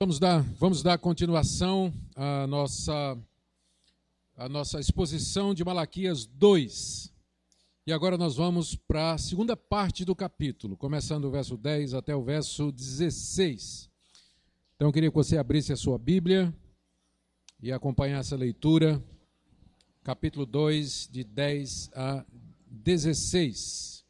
Vamos dar continuação à nossa exposição de Malaquias 2. E agora nós vamos para a segunda parte do capítulo, começando o verso 10 até o verso 16. Então eu queria que você abrisse a sua Bíblia e acompanhasse a leitura, capítulo 2, de 10 a 16.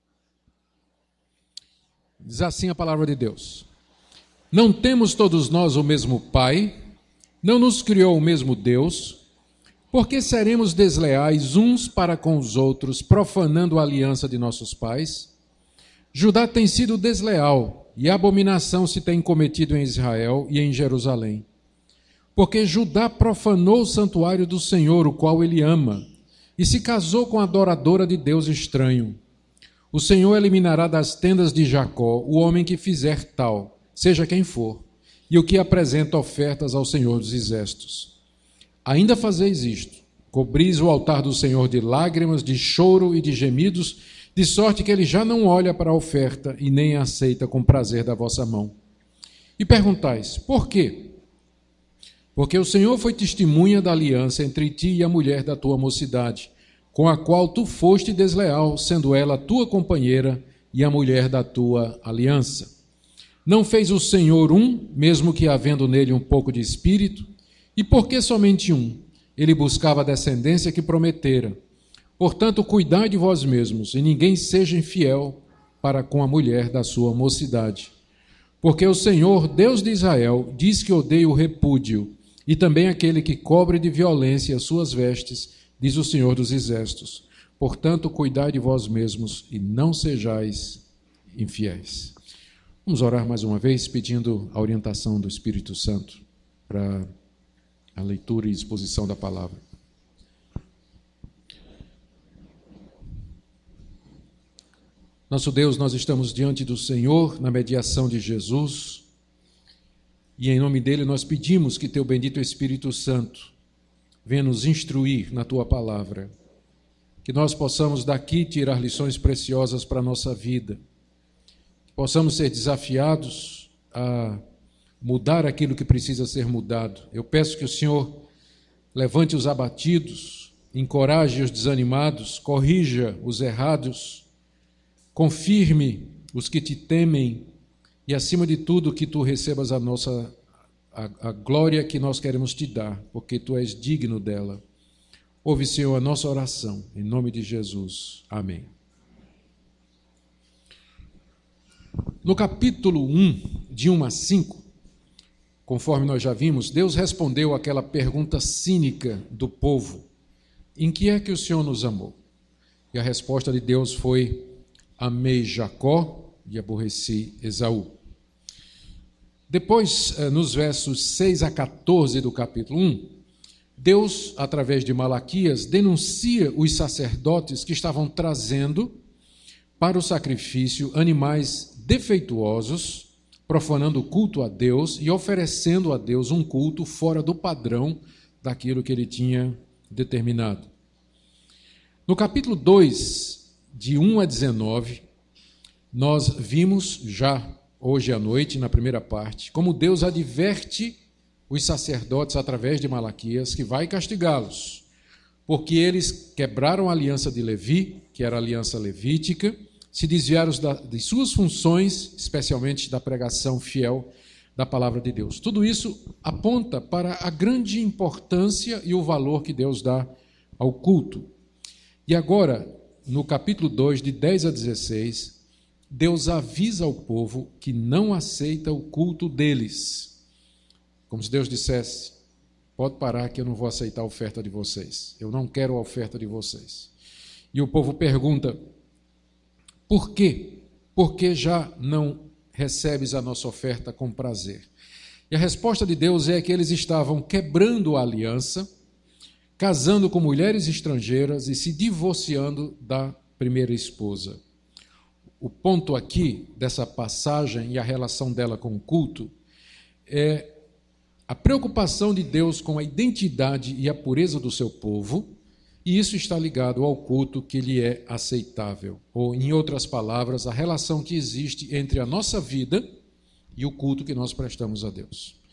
Diz assim a palavra de Deus: Não temos todos nós o mesmo Pai? Não nos criou o mesmo Deus? Por que seremos desleais uns para com os outros, profanando a aliança de nossos pais? Judá tem sido desleal, e abominação se tem cometido em Israel e em Jerusalém. Porque Judá profanou o santuário do Senhor, o qual ele ama, e se casou com a adoradora de Deus estranho. O Senhor eliminará das tendas de Jacó o homem que fizer tal, seja quem for, e o que apresenta ofertas ao Senhor dos Exércitos. Ainda fazeis isto: cobris o altar do Senhor de lágrimas, de choro e de gemidos, de sorte que ele já não olha para a oferta e nem a aceita com prazer da vossa mão. E perguntais: por quê? Porque o Senhor foi testemunha da aliança entre ti e a mulher da tua mocidade, com a qual tu foste desleal, sendo ela a tua companheira e a mulher da tua aliança. Não fez o Senhor um, mesmo que havendo nele um pouco de espírito? E por que somente um? Ele buscava a descendência que prometera. Portanto, cuidai de vós mesmos, e ninguém seja infiel para com a mulher da sua mocidade. Porque o Senhor, Deus de Israel, diz que odeia o repúdio, e também aquele que cobre de violência as suas vestes, diz o Senhor dos Exércitos. Portanto, cuidai de vós mesmos, e não sejais infiéis. Vamos orar mais uma vez, pedindo a orientação do Espírito Santo para a leitura e exposição da palavra. Nosso Deus, nós estamos diante do Senhor, na mediação de Jesus, e em nome dele nós pedimos que teu bendito Espírito Santo venha nos instruir na tua palavra, que nós possamos daqui tirar lições preciosas para a nossa vida, que possamos ser desafiados a mudar aquilo que precisa ser mudado. Eu peço que o Senhor levante os abatidos, encoraje os desanimados, corrija os errados, confirme os que te temem e, acima de tudo, que tu recebas a glória que nós queremos te dar, porque tu és digno dela. Ouve, Senhor, a nossa oração, em nome de Jesus. Amém. No capítulo 1, de 1 a 5, conforme nós já vimos, Deus respondeu àquela pergunta cínica do povo: em que é que o Senhor nos amou? E a resposta de Deus foi: amei Jacó e aborreci Esaú. Depois, nos versos 6 a 14 do capítulo 1, Deus, através de Malaquias, denuncia os sacerdotes que estavam trazendo para o sacrifício animais defeituosos, profanando o culto a Deus e oferecendo a Deus um culto fora do padrão daquilo que ele tinha determinado. No capítulo 2, de 1 a 19, nós vimos já hoje à noite, na primeira parte, como Deus adverte os sacerdotes através de Malaquias que vai castigá-los, porque eles quebraram a aliança de Levi, que era a aliança levítica, se desviaram de suas funções, especialmente da pregação fiel da palavra de Deus. Tudo isso aponta para a grande importância e o valor que Deus dá ao culto. E agora, no capítulo 2, de 10 a 16, Deus avisa ao povo que não aceita o culto deles. Como se Deus dissesse: pode parar que eu não vou aceitar a oferta de vocês. Eu não quero a oferta de vocês. E o povo pergunta: por quê? Porque já não recebes a nossa oferta com prazer? E a resposta de Deus é que eles estavam quebrando a aliança, casando com mulheres estrangeiras e se divorciando da primeira esposa. O ponto aqui dessa passagem e a relação dela com o culto é a preocupação de Deus com a identidade e a pureza do seu povo, e isso está ligado ao culto que lhe é aceitável. Ou, em outras palavras, a relação que existe entre a nossa vida e o culto que nós prestamos a Deus.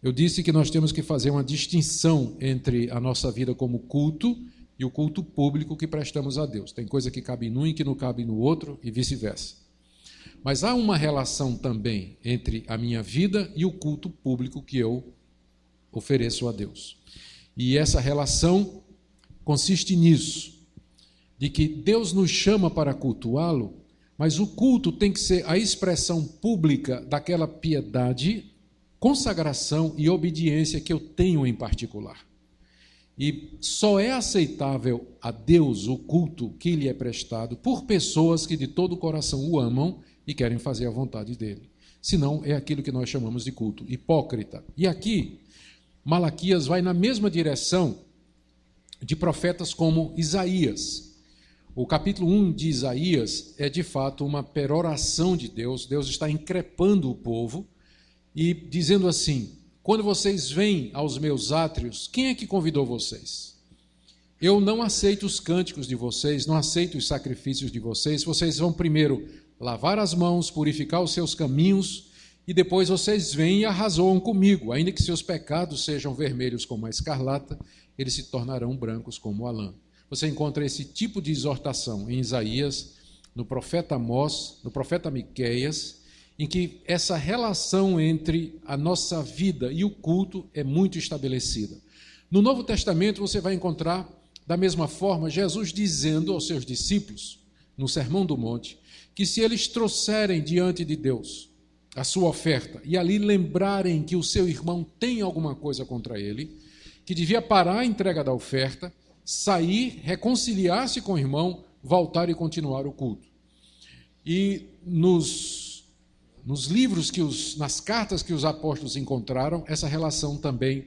eu disse que nós temos que fazer uma distinção entre a nossa vida como culto e o culto público que prestamos a Deus. Tem coisa que cabe num e que não cabe no outro e vice-versa. Mas há uma relação também entre a minha vida e o culto público que eu ofereço a Deus. E essa relação consiste nisso, de que Deus nos chama para cultuá-lo, mas o culto tem que ser a expressão pública daquela piedade, consagração e obediência que eu tenho em particular. E só é aceitável a Deus o culto que lhe é prestado por pessoas que de todo o coração o amam e querem fazer a vontade dele. Senão é aquilo que nós chamamos de culto hipócrita. E aqui, Malaquias vai na mesma direção de profetas como Isaías. O capítulo 1 de Isaías é de fato uma peroração de Deus. Deus está increpando o povo e dizendo assim: quando vocês vêm aos meus átrios, quem é que convidou vocês? Eu não aceito os cânticos de vocês, não aceito os sacrifícios de vocês. Vocês vão primeiro lavar as mãos, purificar os seus caminhos, e depois vocês vêm e arrazoam comigo. Ainda que seus pecados sejam vermelhos como a escarlata, eles se tornarão brancos como a lã. Você encontra esse tipo de exortação em Isaías, no profeta Amós, no profeta Miqueias, em que essa relação entre a nossa vida e o culto é muito estabelecida. No Novo Testamento você vai encontrar, da mesma forma, Jesus dizendo aos seus discípulos, no Sermão do Monte, que se eles trouxerem diante de Deus a sua oferta e ali lembrarem que o seu irmão tem alguma coisa contra ele, que devia parar a entrega da oferta, sair, reconciliar-se com o irmão, voltar e continuar o culto. E nos livros, nas cartas que os apóstolos encontraram, essa relação também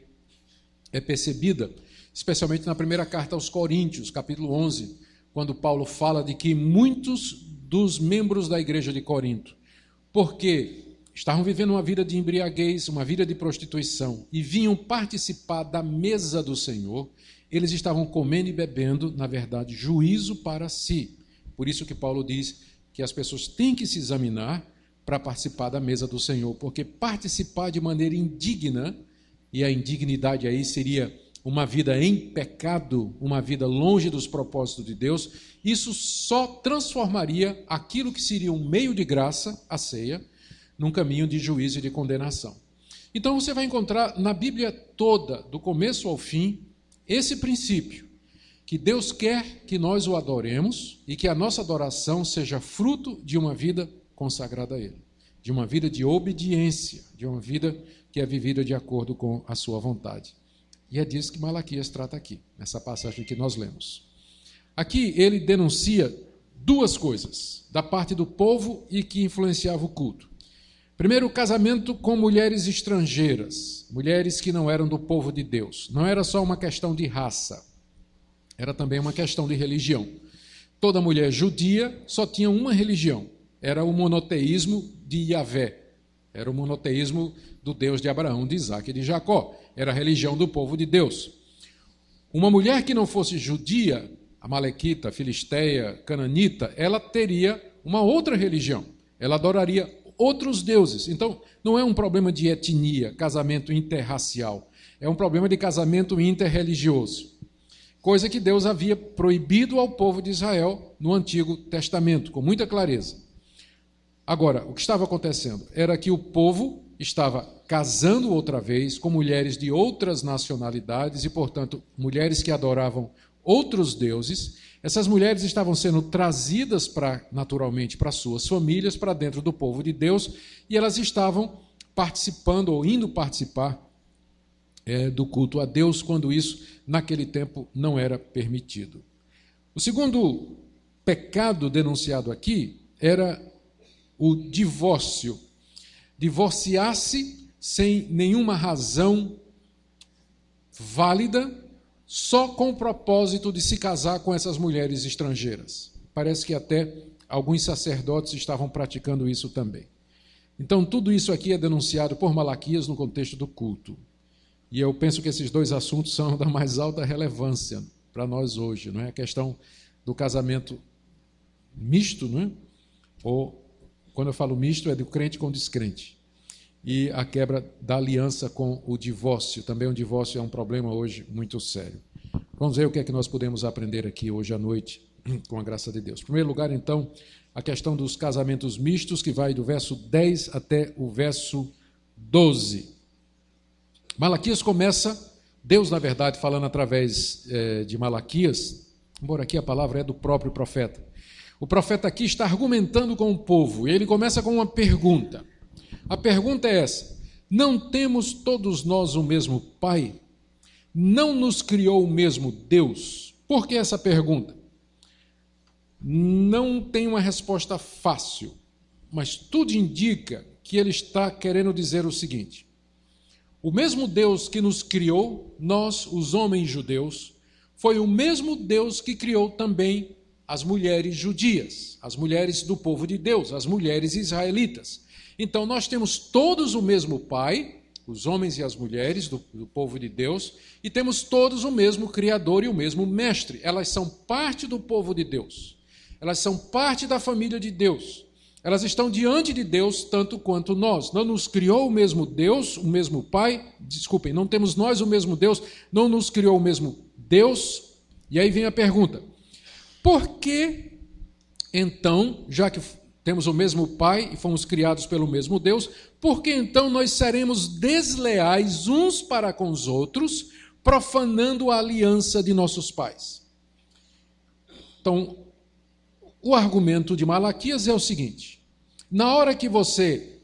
é percebida, especialmente na primeira carta aos Coríntios, capítulo 11, quando Paulo fala de que muitos dos membros da igreja de Corinto, porque estavam vivendo uma vida de embriaguez, uma vida de prostituição, e vinham participar da mesa do Senhor, eles estavam comendo e bebendo, na verdade, juízo para si. Por isso que Paulo diz que as pessoas têm que se examinar para participar da mesa do Senhor, porque participar de maneira indigna, e a indignidade aí seria uma vida em pecado, uma vida longe dos propósitos de Deus, isso só transformaria aquilo que seria um meio de graça, a ceia, num caminho de juízo e de condenação. Então você vai encontrar na Bíblia toda, do começo ao fim, esse princípio, que Deus quer que nós o adoremos e que a nossa adoração seja fruto de uma vida consagrada a Ele, de uma vida de obediência, de uma vida que é vivida de acordo com a sua vontade. E é disso que Malaquias trata aqui, nessa passagem que nós lemos. Aqui ele denuncia duas coisas da parte do povo e que influenciava o culto. Primeiro, o casamento com mulheres estrangeiras, mulheres que não eram do povo de Deus. Não era só uma questão de raça, era também uma questão de religião. Toda mulher judia só tinha uma religião, era o monoteísmo de Yahvé, era o monoteísmo do Deus de Abraão, de Isaac e de Jacó, era a religião do povo de Deus. Uma mulher que não fosse judia, amalequita, filisteia, cananita, ela teria uma outra religião, ela adoraria outros deuses. Então, não é um problema de etnia, casamento interracial, é um problema de casamento interreligioso, coisa que Deus havia proibido ao povo de Israel no Antigo Testamento, com muita clareza. Agora, o que estava acontecendo era que o povo estava casando outra vez com mulheres de outras nacionalidades e, portanto, mulheres que adoravam outros deuses. Essas mulheres estavam sendo trazidas naturalmente para suas famílias, para dentro do povo de Deus, e elas estavam participando ou indo participar do culto a Deus, quando isso, naquele tempo, não era permitido. O segundo pecado denunciado aqui era o divórcio. Divorciar-se sem nenhuma razão válida, só com o propósito de se casar com essas mulheres estrangeiras. Parece que até alguns sacerdotes estavam praticando isso também. Então, tudo isso aqui é denunciado por Malaquias no contexto do culto. E eu penso que esses dois assuntos são da mais alta relevância para nós hoje, não é? A questão do casamento misto, não é? Ou, quando eu falo misto, é do crente com descrente. e a quebra da aliança com o divórcio. Também o divórcio é um problema hoje muito sério. Vamos ver o que é que nós podemos aprender aqui hoje à noite, com a graça de Deus. Em primeiro lugar, então, a questão dos casamentos mistos, que vai do verso 10 até o verso 12. Malaquias começa, Deus, na verdade, falando através de Malaquias, embora aqui a palavra é do próprio profeta. O profeta aqui está argumentando com o povo, e ele começa com uma pergunta. A pergunta é essa: não temos todos nós o mesmo Pai? Não nos criou o mesmo Deus? Por que essa pergunta? Não tem uma resposta fácil, mas tudo indica que ele está querendo dizer o seguinte: o mesmo Deus que nos criou, nós, os homens judeus, foi o mesmo Deus que criou também as mulheres judias, as mulheres do povo de Deus, as mulheres israelitas. Então nós temos todos o mesmo Pai, os homens e as mulheres do povo de Deus, e temos todos o mesmo Criador e o mesmo Mestre. Elas são parte do povo de Deus, elas são parte da família de Deus, elas estão diante de Deus tanto quanto nós. Não nos criou o mesmo Deus, o mesmo Pai, desculpem, não temos nós o mesmo Deus, não nos criou o mesmo Deus. E aí vem a pergunta: por que, então, já que temos o mesmo Pai e fomos criados pelo mesmo Deus, por que então nós seremos desleais uns para com os outros, profanando a aliança de nossos pais? Então, o argumento de Malaquias é o seguinte: na hora que você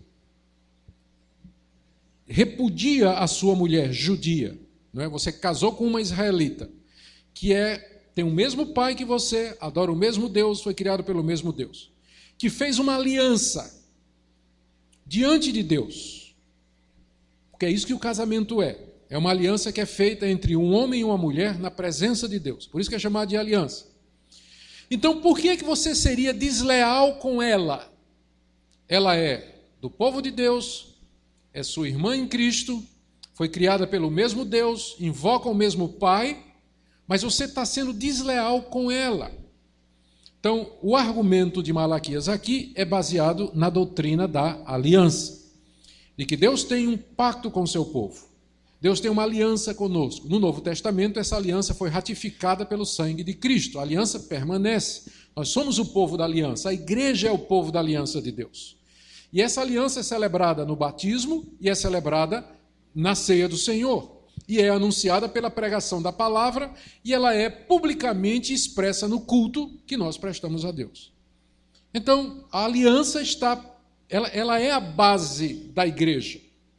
repudia a sua mulher judia, não é? Você casou com uma israelita, que tem o mesmo pai que você, adora o mesmo Deus, foi criado pelo mesmo Deus, que fez uma aliança diante de Deus, porque é isso que o casamento é uma aliança que é feita entre um homem e uma mulher na presença de Deus, por isso que é chamado de aliança. Então, por que você seria desleal com ela? Ela é do povo de Deus, é sua irmã em Cristo, foi criada pelo mesmo Deus, invoca o mesmo Pai, mas você está sendo desleal com ela. Então, o argumento de Malaquias aqui é baseado na doutrina da aliança, de que Deus tem um pacto com o seu povo. Deus tem uma aliança conosco. No Novo Testamento, essa aliança foi ratificada pelo sangue de Cristo. A aliança permanece. Nós somos o povo da aliança. A igreja é o povo da aliança de Deus. E essa aliança é celebrada no batismo e é celebrada na ceia do Senhor. E é anunciada pela pregação da palavra e ela é publicamente expressa no culto que nós prestamos a Deus. Então, a aliança ela é a base da igreja.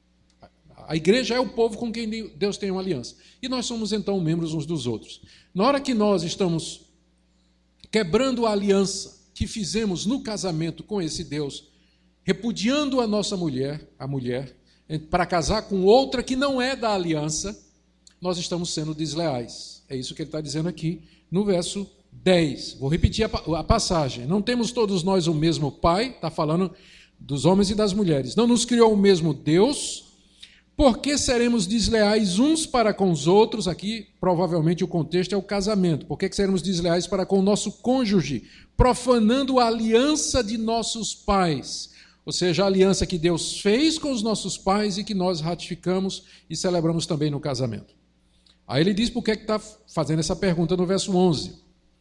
A igreja é o povo com quem Deus tem uma aliança. E nós somos, então, membros uns dos outros. Na hora que nós estamos quebrando a aliança que fizemos no casamento com esse Deus, repudiando a nossa mulher, para casar com outra que não é da aliança, nós estamos sendo desleais. É isso que ele está dizendo aqui no verso 10. Vou repetir a passagem. Não temos todos nós o mesmo Pai, está falando dos homens e das mulheres. Não nos criou o mesmo Deus. Por que seremos desleais uns para com os outros? Aqui, provavelmente, o contexto é o casamento. Por que seremos desleais para com o nosso cônjuge? Profanando a aliança de nossos pais. Ou seja, a aliança que Deus fez com os nossos pais e que nós ratificamos e celebramos também no casamento. Aí ele diz por que está fazendo essa pergunta no verso 11.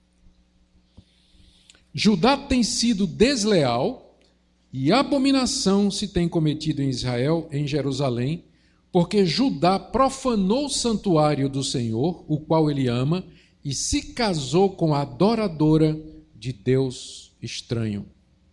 Judá tem sido desleal e abominação se tem cometido em Israel, em Jerusalém, porque Judá profanou o santuário do Senhor, o qual ele ama, e se casou com a adoradora de Deus estranho.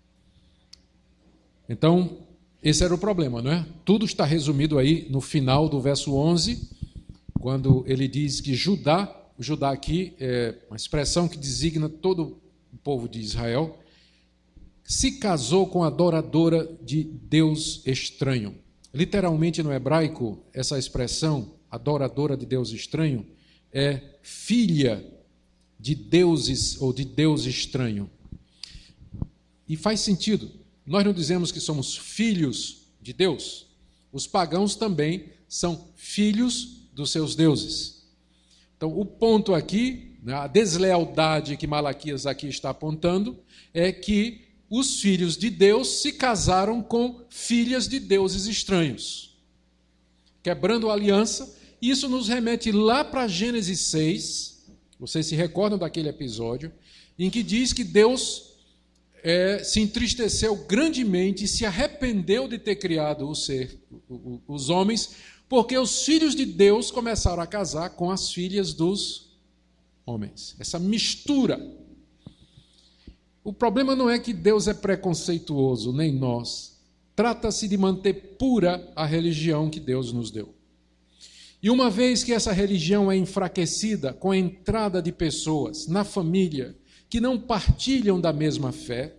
Então, esse era o problema, não é? Tudo está resumido aí no final do verso 11, quando ele diz que Judá aqui é uma expressão que designa todo o povo de Israel, se casou com a adoradora de Deus estranho. Literalmente no hebraico, essa expressão, adoradora de Deus estranho, é filha de deuses ou de Deus estranho. E faz sentido. Nós não dizemos que somos filhos de Deus. Os pagãos também são filhos dos seus deuses. Então, o ponto aqui, a deslealdade que Malaquias aqui está apontando, é que os filhos de Deus se casaram com filhas de deuses estranhos, quebrando a aliança. Isso nos remete lá para Gênesis 6, vocês se recordam daquele episódio, em que diz que Deus se entristeceu grandemente e se arrependeu de ter criado os homens, porque os filhos de Deus começaram a casar com as filhas dos homens. Essa mistura. O problema não é que Deus é preconceituoso, nem nós. Trata-se de manter pura a religião que Deus nos deu. E uma vez que essa religião é enfraquecida com a entrada de pessoas na família que não partilham da mesma fé,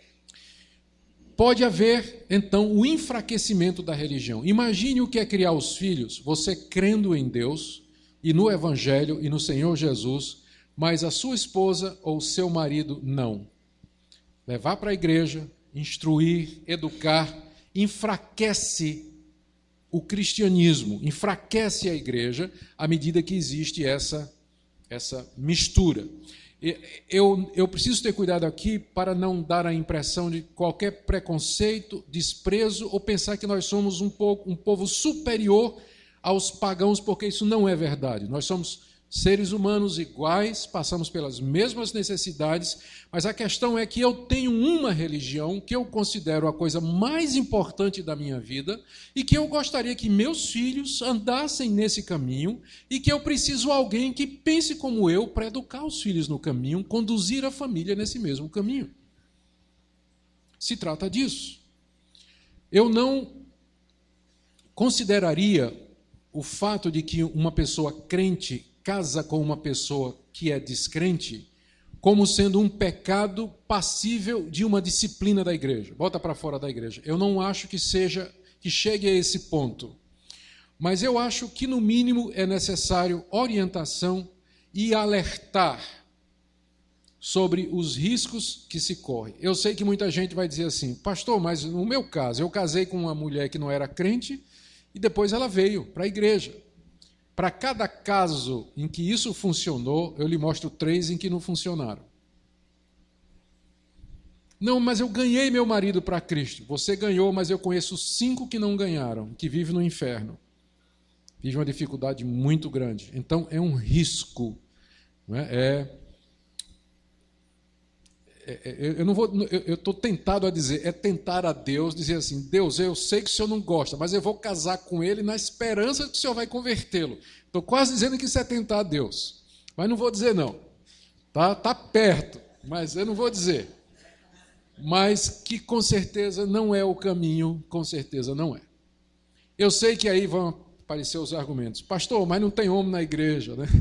pode haver, então, o enfraquecimento da religião. Imagine o que é criar os filhos, você crendo em Deus e no Evangelho e no Senhor Jesus, mas a sua esposa ou seu marido não. Levar para a igreja, instruir, educar, enfraquece o cristianismo, enfraquece a igreja à medida que existe essa mistura. Eu preciso ter cuidado aqui para não dar a impressão de qualquer preconceito, desprezo ou pensar que nós somos um povo superior aos pagãos, porque isso não é verdade. Nós somos seres humanos iguais, passamos pelas mesmas necessidades, mas a questão é que eu tenho uma religião que eu considero a coisa mais importante da minha vida e que eu gostaria que meus filhos andassem nesse caminho e que eu preciso de alguém que pense como eu para educar os filhos no caminho, conduzir a família nesse mesmo caminho. Se trata disso. Eu não consideraria o fato de que uma pessoa crente casa com uma pessoa que é descrente como sendo um pecado passível de uma disciplina da igreja. Bota para fora da igreja. Eu não acho que chegue a esse ponto. Mas eu acho que, no mínimo, é necessário orientação e alertar sobre os riscos que se correm. Eu sei que muita gente vai dizer assim, pastor, mas no meu caso, eu casei com uma mulher que não era crente e depois ela veio para a igreja. Para cada caso em que isso funcionou, eu lhe mostro 3 em que não funcionaram. Não, mas eu ganhei meu marido para Cristo. Você ganhou, mas eu conheço 5 que não ganharam, que vivem no inferno. Vivem uma dificuldade muito grande. Então, é um risco. Não é? Eu estou tentado a dizer, é tentar a Deus, dizer assim, Deus, eu sei que o Senhor não gosta, mas eu vou casar com ele na esperança que o Senhor vai convertê-lo. Estou quase dizendo que isso é tentar a Deus, mas não vou dizer não. Tá perto, mas eu não vou dizer. Mas que com certeza não é o caminho, com certeza não é. Eu sei que aí vão aparecer os argumentos. Pastor, mas não tem homem na igreja, né?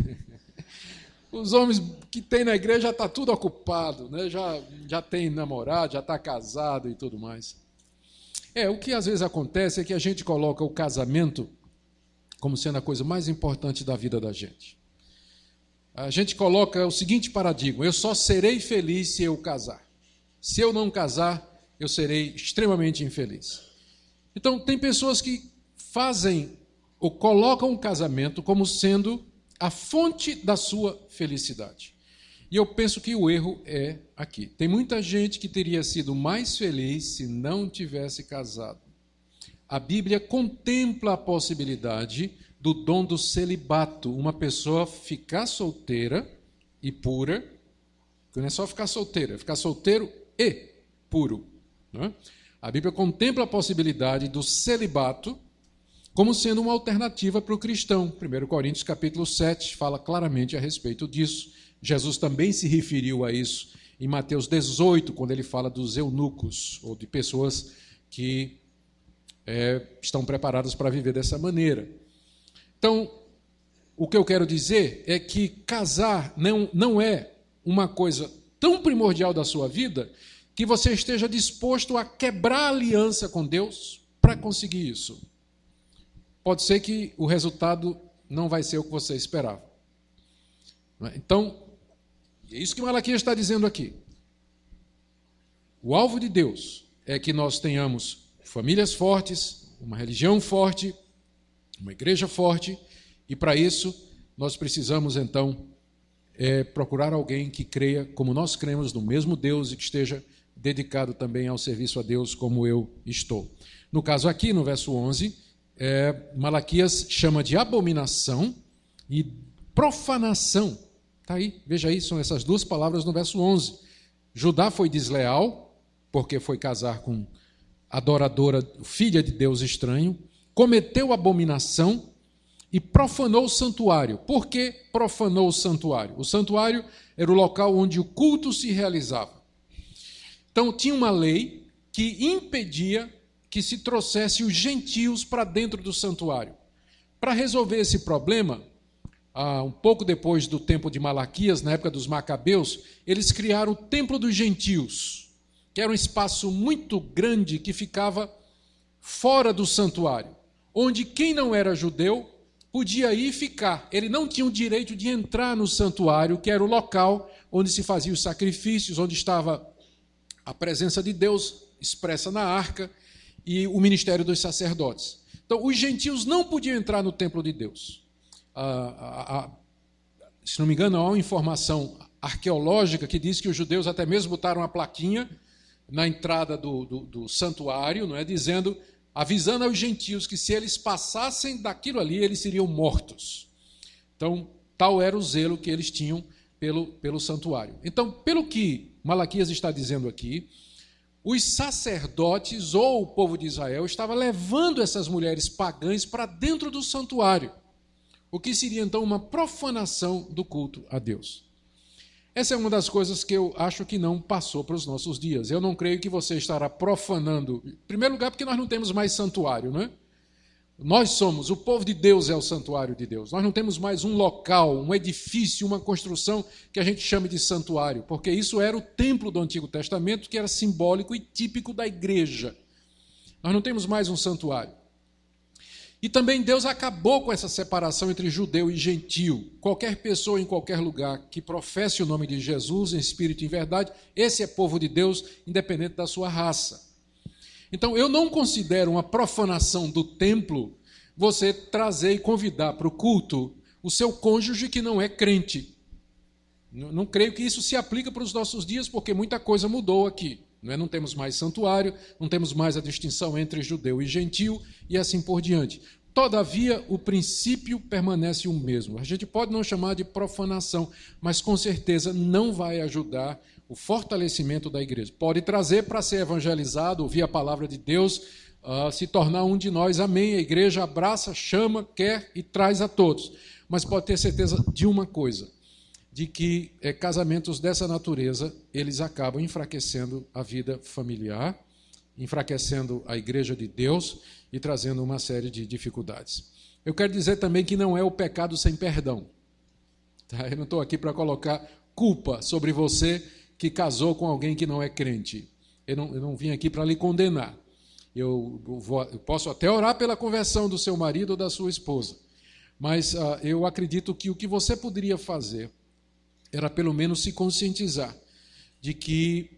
Os homens que tem na igreja já está tudo ocupado, né? já tem namorado, já está casado e tudo mais. O que às vezes acontece é que a gente coloca o casamento como sendo a coisa mais importante da vida da gente. A gente coloca o seguinte paradigma, eu só serei feliz se eu casar. Se eu não casar, eu serei extremamente infeliz. Então, tem pessoas que fazem ou colocam o casamento como sendo a fonte da sua felicidade. E eu penso que o erro é aqui. Tem muita gente que teria sido mais feliz se não tivesse casado. A Bíblia contempla a possibilidade do dom do celibato, uma pessoa ficar solteira e pura, não é só ficar solteira, é ficar solteiro e puro. Né? A Bíblia contempla a possibilidade do celibato como sendo uma alternativa para o cristão. 1 Coríntios capítulo 7 fala claramente a respeito disso. Jesus também se referiu a isso em Mateus 18, quando ele fala dos eunucos, ou de pessoas que estão preparadas para viver dessa maneira. Então, o que eu quero dizer é que casar não é uma coisa tão primordial da sua vida que você esteja disposto a quebrar a aliança com Deus para conseguir isso. Pode ser que o resultado não vai ser o que você esperava. Então, é isso que Malaquias está dizendo aqui. O alvo de Deus é que nós tenhamos famílias fortes, uma religião forte, uma igreja forte, e para isso nós precisamos, então, procurar alguém que creia como nós cremos no mesmo Deus e que esteja dedicado também ao serviço a Deus como eu estou. No caso aqui, no verso 11, Malaquias chama de abominação e profanação. Está aí, veja aí, são essas duas palavras no verso 11. Judá foi desleal, porque foi casar com adoradora, filha de Deus estranho, cometeu abominação e profanou o santuário. Por que profanou o santuário? O santuário era o local onde o culto se realizava. Então, tinha uma lei que impedia que se trouxesse os gentios para dentro do santuário. Para resolver esse problema, um pouco depois do tempo de Malaquias, na época dos Macabeus, eles criaram o Templo dos Gentios, que era um espaço muito grande que ficava fora do santuário, onde quem não era judeu podia ir ficar. Ele não tinha o direito de entrar no santuário, que era o local onde se faziam os sacrifícios, onde estava a presença de Deus expressa na arca e o ministério dos sacerdotes. Então, os gentios não podiam entrar no templo de Deus. Se não me engano, há uma informação arqueológica que diz que os judeus até mesmo botaram uma plaquinha na entrada do santuário, não é, dizendo, avisando aos gentios que se eles passassem daquilo ali, eles seriam mortos. Então, tal era o zelo que eles tinham pelo santuário. Então, pelo que Malaquias está dizendo aqui, os sacerdotes ou o povo de Israel estava levando essas mulheres pagãs para dentro do santuário, o que seria então uma profanação do culto a Deus. Essa é uma das coisas que eu acho que não passou para os nossos dias. Eu não creio que você estará profanando, em primeiro lugar porque nós não temos mais santuário, não é? Nós somos, o povo de Deus é o santuário de Deus. Nós não temos mais um local, um edifício, uma construção que a gente chame de santuário, porque isso era o templo do Antigo Testamento, que era simbólico e típico da igreja. Nós não temos mais um santuário. E também Deus acabou com essa separação entre judeu e gentio. Qualquer pessoa em qualquer lugar que professe o nome de Jesus em espírito e em verdade, esse é povo de Deus, independente da sua raça. Então, eu não considero uma profanação do templo você trazer e convidar para o culto o seu cônjuge que não é crente. Não creio que isso se aplica para os nossos dias, porque muita coisa mudou aqui. Não temos mais santuário, não temos mais a distinção entre judeu e gentio e assim por diante. Todavia, o princípio permanece o mesmo. A gente pode não chamar de profanação, mas com certeza não vai ajudar o fortalecimento da igreja. Pode trazer para ser evangelizado, ouvir a palavra de Deus, se tornar um de nós. Amém. A igreja abraça, chama, quer e traz a todos. Mas pode ter certeza de uma coisa, de que casamentos dessa natureza, eles acabam enfraquecendo a vida familiar, enfraquecendo a igreja de Deus e trazendo uma série de dificuldades. Eu quero dizer também que não é o pecado sem perdão. Tá? Eu não estou aqui para colocar culpa sobre você que casou com alguém que não é crente. Eu não vim aqui para lhe condenar. Eu posso até orar pela conversão do seu marido ou da sua esposa, mas eu acredito que o que você poderia fazer era pelo menos se conscientizar de que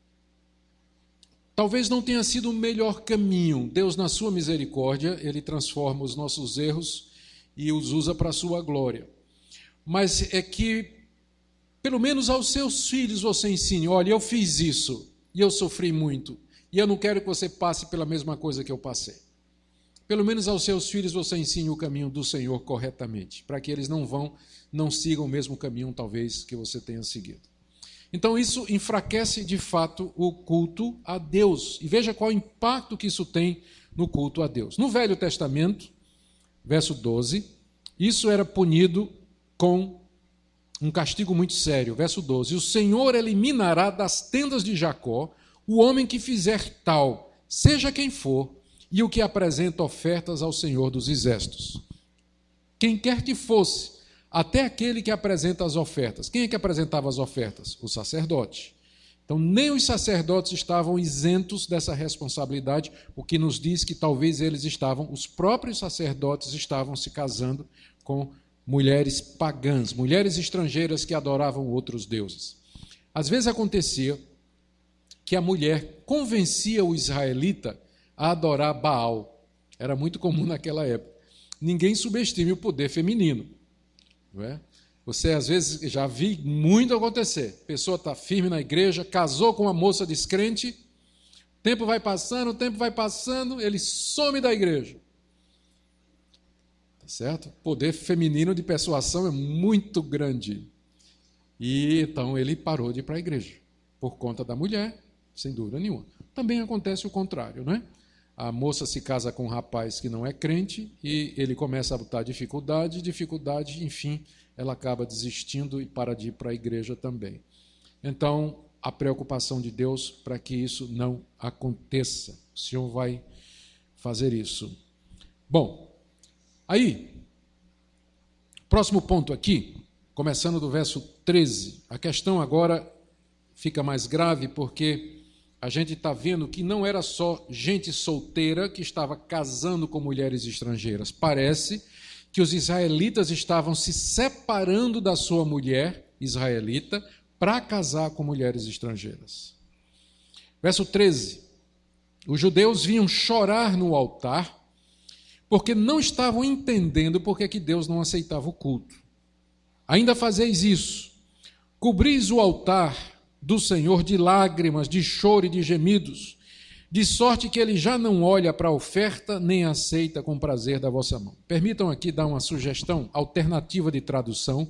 talvez não tenha sido o melhor caminho. Deus, na sua misericórdia, Ele transforma os nossos erros e os usa para a sua glória. Mas é que, pelo menos aos seus filhos você ensine, olha, eu fiz isso e eu sofri muito, e eu não quero que você passe pela mesma coisa que eu passei. Pelo menos aos seus filhos você ensine o caminho do Senhor corretamente, para que eles não sigam o mesmo caminho, talvez, que você tenha seguido. Então, isso enfraquece, de fato, o culto a Deus. E veja qual o impacto que isso tem no culto a Deus. No Velho Testamento, verso 12, isso era punido com um castigo muito sério. Verso 12, o Senhor eliminará das tendas de Jacó o homem que fizer tal, seja quem for, e o que apresenta ofertas ao Senhor dos Exércitos. Quem quer que fosse, até aquele que apresenta as ofertas. Quem é que apresentava as ofertas? O sacerdote. Então, nem os sacerdotes estavam isentos dessa responsabilidade, o que nos diz que talvez os próprios sacerdotes estavam se casando com mulheres pagãs, mulheres estrangeiras que adoravam outros deuses. Às vezes acontecia que a mulher convencia o israelita a adorar Baal. Era muito comum naquela época. Ninguém subestime o poder feminino. Não é? Você, às vezes, já vi muito acontecer. A pessoa está firme na igreja, casou com uma moça descrente, o tempo vai passando, ele some da igreja. Tá certo? O poder feminino de persuasão é muito grande. E então ele parou de ir para a igreja, por conta da mulher, sem dúvida nenhuma. Também acontece o contrário, não é? A moça se casa com um rapaz que não é crente e ele começa a botar dificuldade, enfim, ela acaba desistindo e para de ir para a igreja também. Então, a preocupação de Deus para que isso não aconteça. O Senhor vai fazer isso. Bom, aí, próximo ponto aqui, começando do verso 13. A questão agora fica mais grave porque a gente está vendo que não era só gente solteira que estava casando com mulheres estrangeiras. Parece que os israelitas estavam se separando da sua mulher israelita para casar com mulheres estrangeiras. Verso 13. Os judeus vinham chorar no altar porque não estavam entendendo por que Deus não aceitava o culto. Ainda fazeis isso, cobris o altar do Senhor de lágrimas, de choro e de gemidos, de sorte que ele já não olha para a oferta, nem aceita com prazer da vossa mão. Permitam aqui dar uma sugestão alternativa de tradução,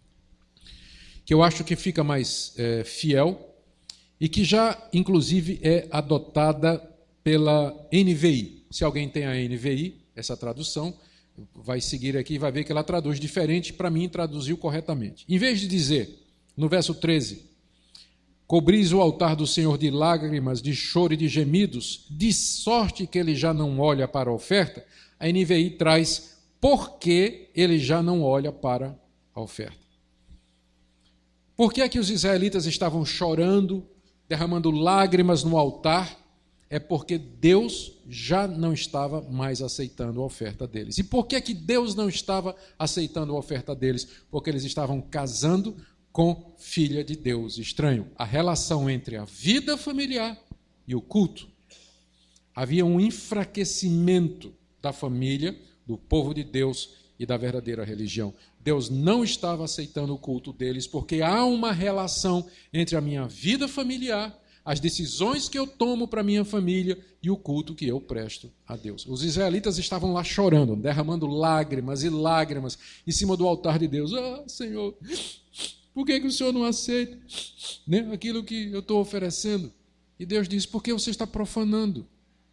que eu acho que fica mais fiel, e que já, inclusive, é adotada pela NVI. Se alguém tem a NVI, essa tradução, vai seguir aqui e vai ver que ela traduz diferente, para mim traduziu corretamente. Em vez de dizer, no verso 13, cobris o altar do Senhor de lágrimas, de choro e de gemidos, de sorte que ele já não olha para a oferta, a NVI traz, porque ele já não olha para a oferta. Por que é que os israelitas estavam chorando, derramando lágrimas no altar? É porque Deus já não estava mais aceitando a oferta deles. E por que é que Deus não estava aceitando a oferta deles? Porque eles estavam casando com filha de Deus estranho. A relação entre a vida familiar e o culto. Havia um enfraquecimento da família, do povo de Deus e da verdadeira religião. Deus não estava aceitando o culto deles, porque há uma relação entre a minha vida familiar, as decisões que eu tomo para a minha família e o culto que eu presto a Deus. Os israelitas estavam lá chorando, derramando lágrimas e lágrimas em cima do altar de Deus. Ah, Senhor, por que o Senhor não aceita aquilo que eu estou oferecendo? E Deus diz, porque você está profanando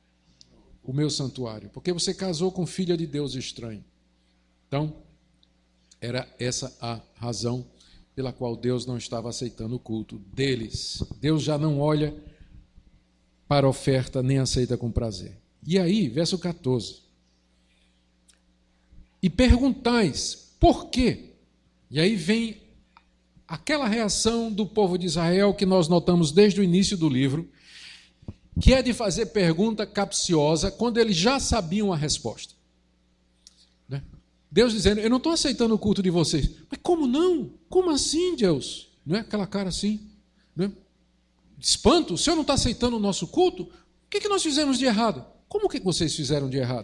o meu santuário, porque você casou com filha de Deus estranho. Então, era essa a razão pela qual Deus não estava aceitando o culto deles. Deus já não olha para a oferta, nem aceita com prazer. E aí, verso 14. E perguntais, por quê? E aí vem aquela reação do povo de Israel que nós notamos desde o início do livro, que é de fazer pergunta capciosa quando eles já sabiam a resposta. Deus dizendo, eu não estou aceitando o culto de vocês. Mas como não? Como assim, Deus? Não é aquela cara assim? Não é? Espanto, o Senhor não está aceitando o nosso culto? O que nós fizemos de errado? Como que vocês fizeram de errado?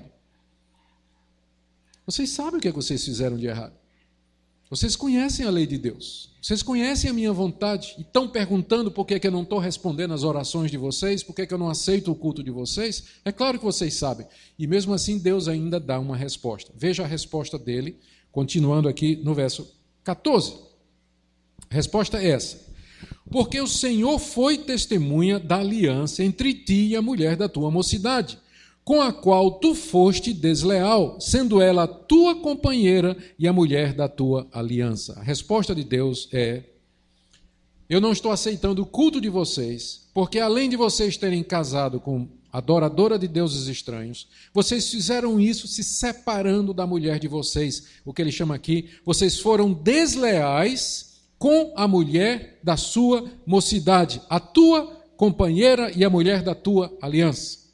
Vocês sabem o que vocês fizeram de errado. Vocês conhecem a lei de Deus. Vocês conhecem a minha vontade. E estão perguntando por que eu não estou respondendo as orações de vocês, por que eu não aceito o culto de vocês. É claro que vocês sabem. E mesmo assim Deus ainda dá uma resposta. Veja a resposta dele, continuando aqui no verso 14. A resposta é essa. Porque o Senhor foi testemunha da aliança entre ti e a mulher da tua mocidade, com a qual tu foste desleal, sendo ela a tua companheira e a mulher da tua aliança. A resposta de Deus é, eu não estou aceitando o culto de vocês, porque além de vocês terem casado com adoradora de deuses estranhos, vocês fizeram isso se separando da mulher de vocês, o que ele chama aqui, vocês foram desleais com a mulher da sua mocidade, a tua companheira e a mulher da tua aliança.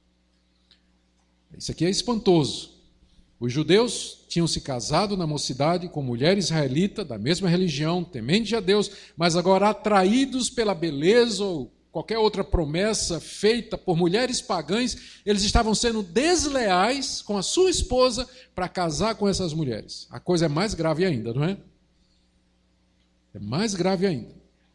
Isso aqui é espantoso. Os judeus tinham se casado na mocidade com mulher israelita, da mesma religião, temente a Deus, mas agora atraídos pela beleza ou qualquer outra promessa feita por mulheres pagãs, eles estavam sendo desleais com a sua esposa para casar com essas mulheres. A coisa é mais grave ainda, não é? É mais grave ainda.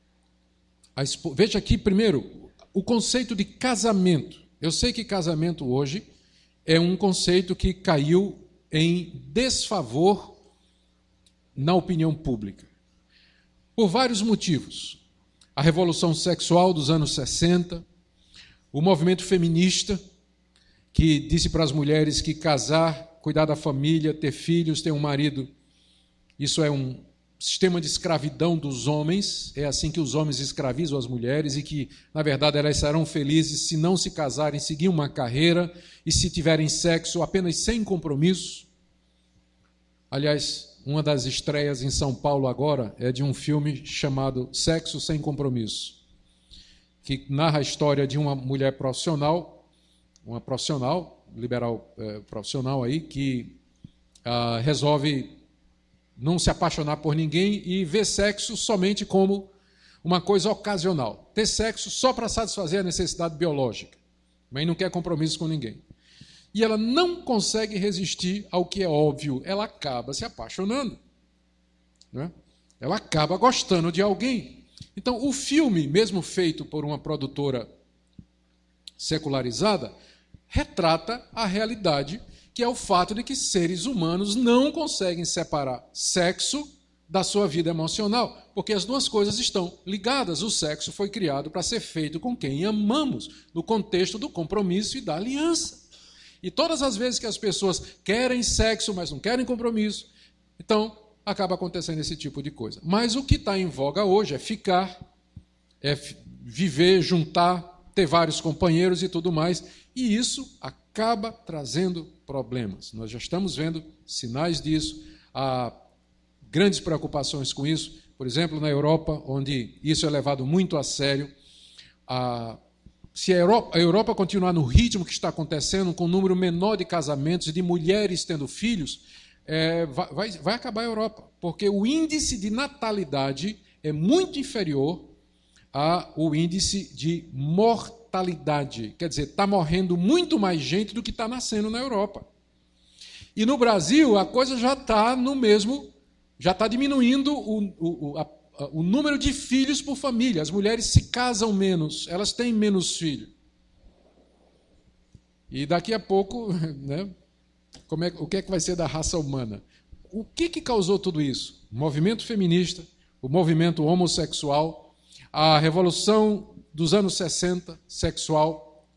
Veja aqui, primeiro, o conceito de casamento. Eu sei que casamento hoje é um conceito que caiu em desfavor na opinião pública. Por vários motivos. A revolução sexual dos anos 60, o movimento feminista, que disse para as mulheres que casar, cuidar da família, ter filhos, ter um marido, isso é um sistema de escravidão dos homens, é assim que os homens escravizam as mulheres e que, na verdade, elas serão felizes se não se casarem, seguir uma carreira e se tiverem sexo apenas sem compromisso. Aliás, uma das estreias em São Paulo agora é de um filme chamado Sexo Sem Compromisso, que narra a história de uma mulher profissional, uma profissional, liberal profissional aí, que resolve não se apaixonar por ninguém e ver sexo somente como uma coisa ocasional. Ter sexo só para satisfazer a necessidade biológica, mas não quer compromisso com ninguém. E ela não consegue resistir ao que é óbvio, ela acaba se apaixonando. Né? Ela acaba gostando de alguém. Então, o filme, mesmo feito por uma produtora secularizada, retrata a realidade, que é o fato de que seres humanos não conseguem separar sexo da sua vida emocional, porque as duas coisas estão ligadas. O sexo foi criado para ser feito com quem amamos, no contexto do compromisso e da aliança. E todas as vezes que as pessoas querem sexo, mas não querem compromisso, então acaba acontecendo esse tipo de coisa. Mas o que está em voga hoje é ficar, é viver, juntar, ter vários companheiros e tudo mais, e isso acaba trazendo problemas. Nós já estamos vendo sinais disso, há grandes preocupações com isso. Por exemplo, na Europa, onde isso é levado muito a sério, se a Europa continuar no ritmo que está acontecendo, com um número menor de casamentos e de mulheres tendo filhos, vai acabar a Europa, porque o índice de natalidade é muito inferior ao índice de mortalidade. Quer dizer, está morrendo muito mais gente do que está nascendo na Europa. E no Brasil, a coisa já está no mesmo, já está diminuindo o número de filhos por família. As mulheres se casam menos, elas têm menos filhos. E daqui a pouco, né, o que é que vai ser da raça humana? O que causou tudo isso? O movimento feminista, o movimento homossexual, a revolução dos anos 60, sexual,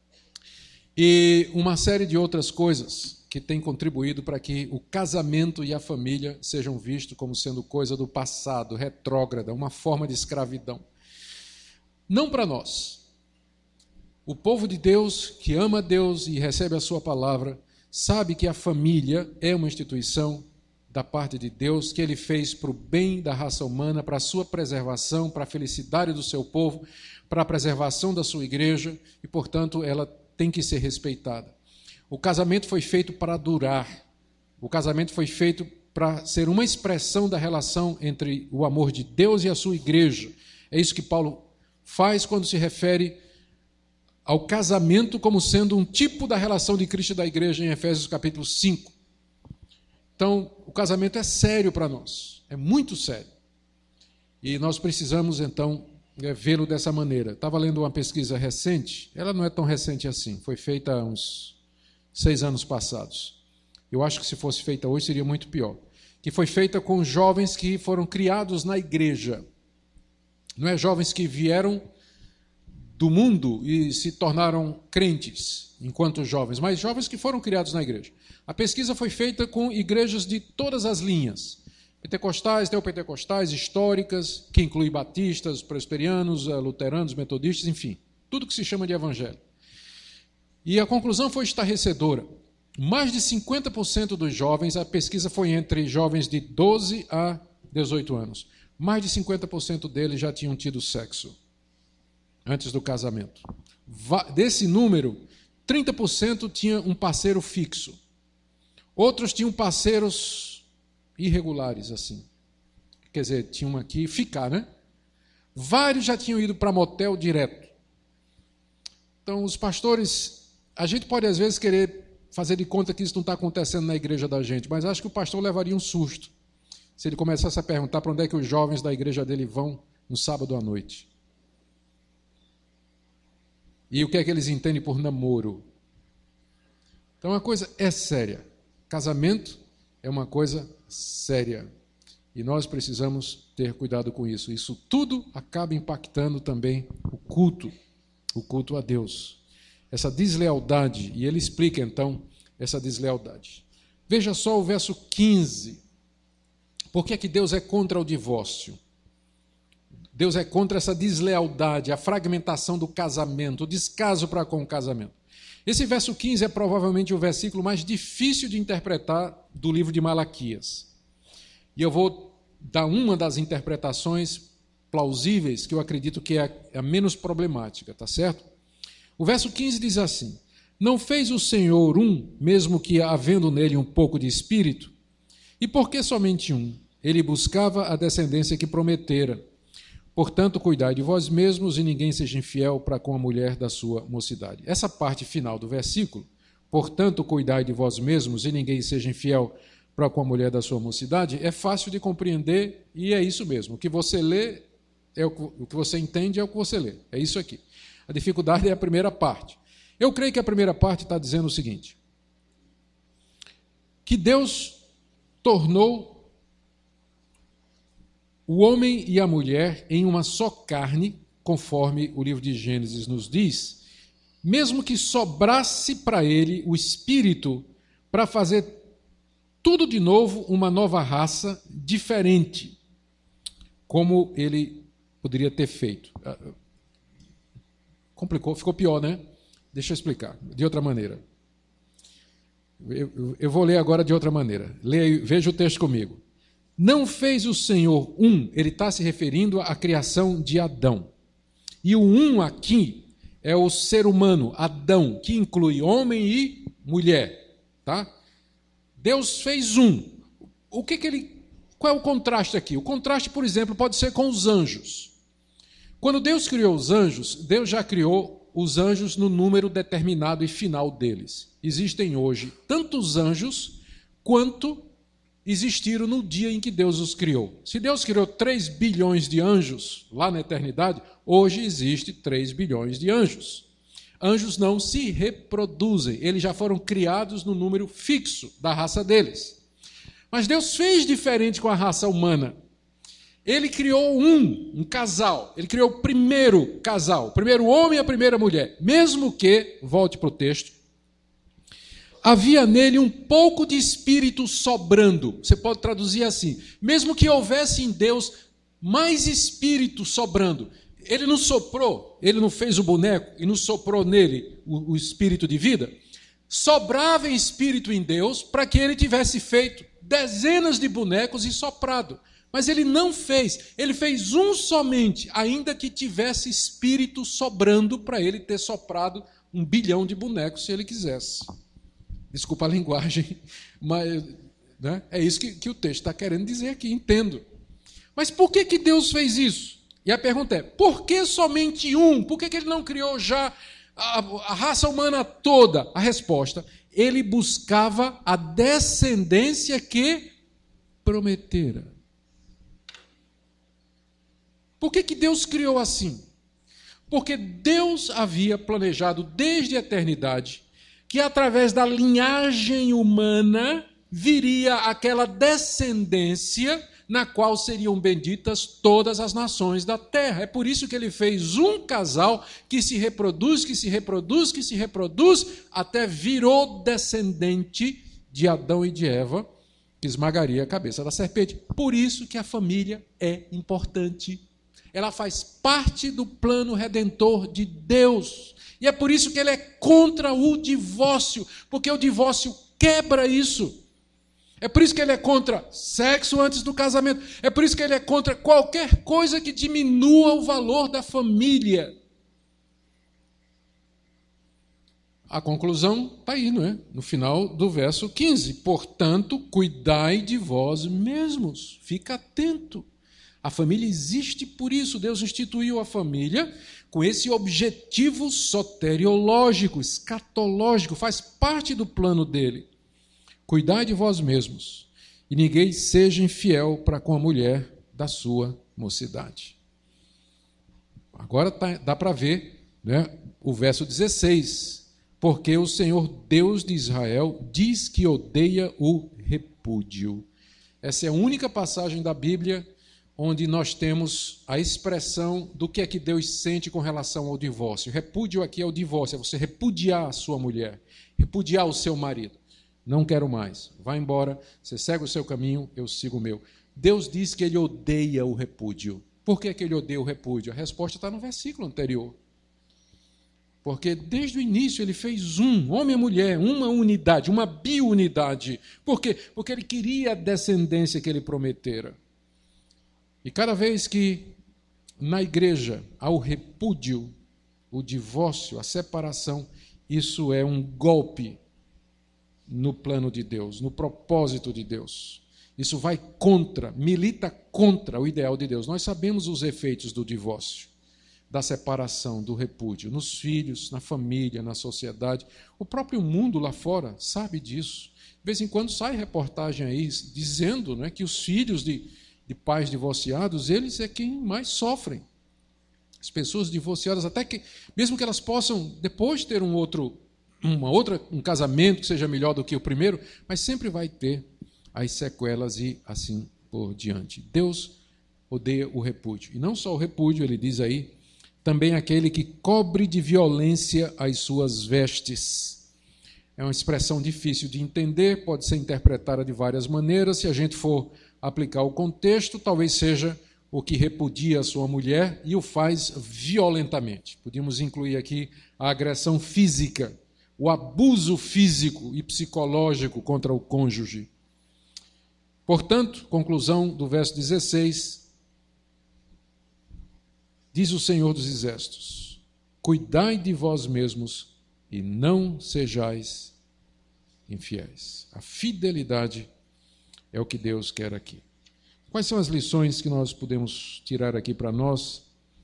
e uma série de outras coisas que têm contribuído para que o casamento e a família sejam vistos como sendo coisa do passado, retrógrada, uma forma de escravidão. Não para nós. O povo de Deus, que ama Deus e recebe a sua palavra, sabe que a família é uma instituição da parte de Deus, que Ele fez para o bem da raça humana, para a sua preservação, para a felicidade do seu povo, para a preservação da sua igreja, e, portanto, ela tem que ser respeitada. O casamento foi feito para durar. O casamento foi feito para ser uma expressão da relação entre o amor de Deus e a sua igreja. É isso que Paulo faz quando se refere ao casamento como sendo um tipo da relação de Cristo e da igreja em Efésios capítulo 5. Então, o casamento é sério para nós, é muito sério. E nós precisamos, então, vê-lo dessa maneira. Estava lendo uma pesquisa recente, ela não é tão recente assim, foi feita há uns 6 anos passados. Eu acho que se fosse feita hoje seria muito pior. Que foi feita com jovens que foram criados na igreja. Não é jovens que vieram do mundo e se tornaram crentes enquanto jovens, mas jovens que foram criados na igreja. A pesquisa foi feita com igrejas de todas as linhas. Pentecostais, neopentecostais, históricas, que inclui batistas, presbiterianos, luteranos, metodistas, enfim, tudo que se chama de evangelho. E a conclusão foi estarrecedora. Mais de 50% dos jovens, a pesquisa foi entre jovens de 12 a 18 anos, mais de 50% deles já tinham tido sexo antes do casamento. Desse número, 30% tinha um parceiro fixo. Outros tinham parceiros irregulares, assim. Quer dizer, tinham aqui ficar, né? Vários já tinham ido para motel direto. Então, os pastores, a gente pode às vezes querer fazer de conta que isso não está acontecendo na igreja da gente, mas acho que o pastor levaria um susto se ele começasse a perguntar para onde é que os jovens da igreja dele vão no sábado à noite. E o que é que eles entendem por namoro. Então a coisa é séria. Casamento é uma coisa séria. E nós precisamos ter cuidado com isso. Isso tudo acaba impactando também o culto a Deus. Essa deslealdade, e ele explica então essa deslealdade. Veja só o verso 15. Por que é que Deus é contra o divórcio? Deus é contra essa deslealdade, a fragmentação do casamento, o descaso para com o casamento. Esse verso 15 é provavelmente o versículo mais difícil de interpretar do livro de Malaquias. E eu vou dar uma das interpretações plausíveis, que eu acredito que é a menos problemática, tá certo? O verso 15 diz assim: não fez o Senhor um, mesmo que havendo nele um pouco de espírito? E por que somente um? Ele buscava a descendência que prometera. Portanto, cuidai de vós mesmos e ninguém seja infiel para com a mulher da sua mocidade. Essa parte final do versículo, portanto, cuidai de vós mesmos e ninguém seja infiel para com a mulher da sua mocidade, é fácil de compreender e é isso mesmo. O que você lê, o que você entende é o que você lê. É isso aqui. A dificuldade é a primeira parte. Eu creio que a primeira parte está dizendo o seguinte: que Deus tornou o homem e a mulher em uma só carne, conforme o livro de Gênesis nos diz, mesmo que sobrasse para ele o espírito para fazer tudo de novo, uma nova raça diferente, como ele poderia ter feito. Complicou, ficou pior, né? Deixa eu explicar, de outra maneira. Eu vou ler agora de outra maneira. Veja o texto comigo. Não fez o Senhor um, ele está se referindo à criação de Adão. E o um aqui é o ser humano, Adão, que inclui homem e mulher. Tá? Deus fez um. Qual é o contraste aqui? O contraste, por exemplo, pode ser com os anjos. Quando Deus criou os anjos, Deus já criou os anjos no número determinado e final deles. Existem hoje tantos anjos quanto existiram no dia em que Deus os criou. Se Deus criou 3 bilhões de anjos lá na eternidade, hoje existe 3 bilhões de anjos. Anjos não se reproduzem, eles já foram criados no número fixo da raça deles. Mas Deus fez diferente com a raça humana. Ele criou um casal, ele criou o primeiro casal, o primeiro homem e a primeira mulher, mesmo que, volte para o texto, havia nele um pouco de espírito sobrando. Você pode traduzir assim: mesmo que houvesse em Deus mais espírito sobrando. Ele não soprou, ele não fez o boneco e não soprou nele o espírito de vida. Sobrava espírito em Deus para que ele tivesse feito dezenas de bonecos e soprado. Mas ele não fez, ele fez um somente, ainda que tivesse espírito sobrando para ele ter soprado 1 bilhão de bonecos se ele quisesse. Desculpa a linguagem, mas né, é isso que o texto está querendo dizer aqui, entendo. Mas por que Deus fez isso? E a pergunta é, por que somente um? Por que ele não criou já a raça humana toda? A resposta, ele buscava a descendência que prometera. Por que Deus criou assim? Porque Deus havia planejado desde a eternidade que através da linhagem humana viria aquela descendência na qual seriam benditas todas as nações da terra. É por isso que ele fez um casal que se reproduz, que se reproduz, que se reproduz, até virou descendente de Adão e de Eva, que esmagaria a cabeça da serpente. Por isso que a família é importante. Ela faz parte do plano redentor de Deus. E é por isso que ele é contra o divórcio, porque o divórcio quebra isso. É por isso que ele é contra sexo antes do casamento. É por isso que ele é contra qualquer coisa que diminua o valor da família. A conclusão está aí, não é? No final do verso 15. Portanto, cuidai de vós mesmos. Fica atento. A família existe por isso. Deus instituiu a família com esse objetivo soteriológico, escatológico, faz parte do plano dele. Cuidai de vós mesmos e ninguém seja infiel para com a mulher da sua mocidade. Agora dá para ver, né, o verso 16. Porque o Senhor Deus de Israel diz que odeia o repúdio. Essa é a única passagem da Bíblia onde nós temos a expressão do que é que Deus sente com relação ao divórcio. Repúdio aqui é o divórcio, é você repudiar a sua mulher, repudiar o seu marido. Não quero mais, vai embora, você segue o seu caminho, eu sigo o meu. Deus diz que ele odeia o repúdio. Por que ele odeia o repúdio? A resposta está no versículo anterior. Porque desde o início ele fez homem e mulher, uma unidade, uma biunidade. Por quê? Porque ele queria a descendência que ele prometera. E cada vez que na igreja há o repúdio, o divórcio, a separação, isso é um golpe no plano de Deus, no propósito de Deus. Isso vai contra, milita contra o ideal de Deus. Nós sabemos os efeitos do divórcio, da separação, do repúdio, nos filhos, na família, na sociedade. O próprio mundo lá fora sabe disso. De vez em quando sai reportagem aí dizendo, né, que os filhos de pais divorciados, eles é quem mais sofrem. As pessoas divorciadas, até que, mesmo que elas possam depois ter um casamento que seja melhor do que o primeiro, mas sempre vai ter as sequelas e assim por diante. Deus odeia o repúdio. E não só o repúdio, ele diz aí, também aquele que cobre de violência as suas vestes. É uma expressão difícil de entender, pode ser interpretada de várias maneiras. Se a gente for aplicar o contexto, talvez seja o que repudia a sua mulher e o faz violentamente. Podíamos incluir aqui a agressão física, o abuso físico e psicológico contra o cônjuge. Portanto, conclusão do verso 16, diz o Senhor dos Exércitos: cuidai de vós mesmos e não sejais infiéis. A fidelidade é o que Deus quer aqui. Quais são as lições que nós podemos tirar aqui para nós?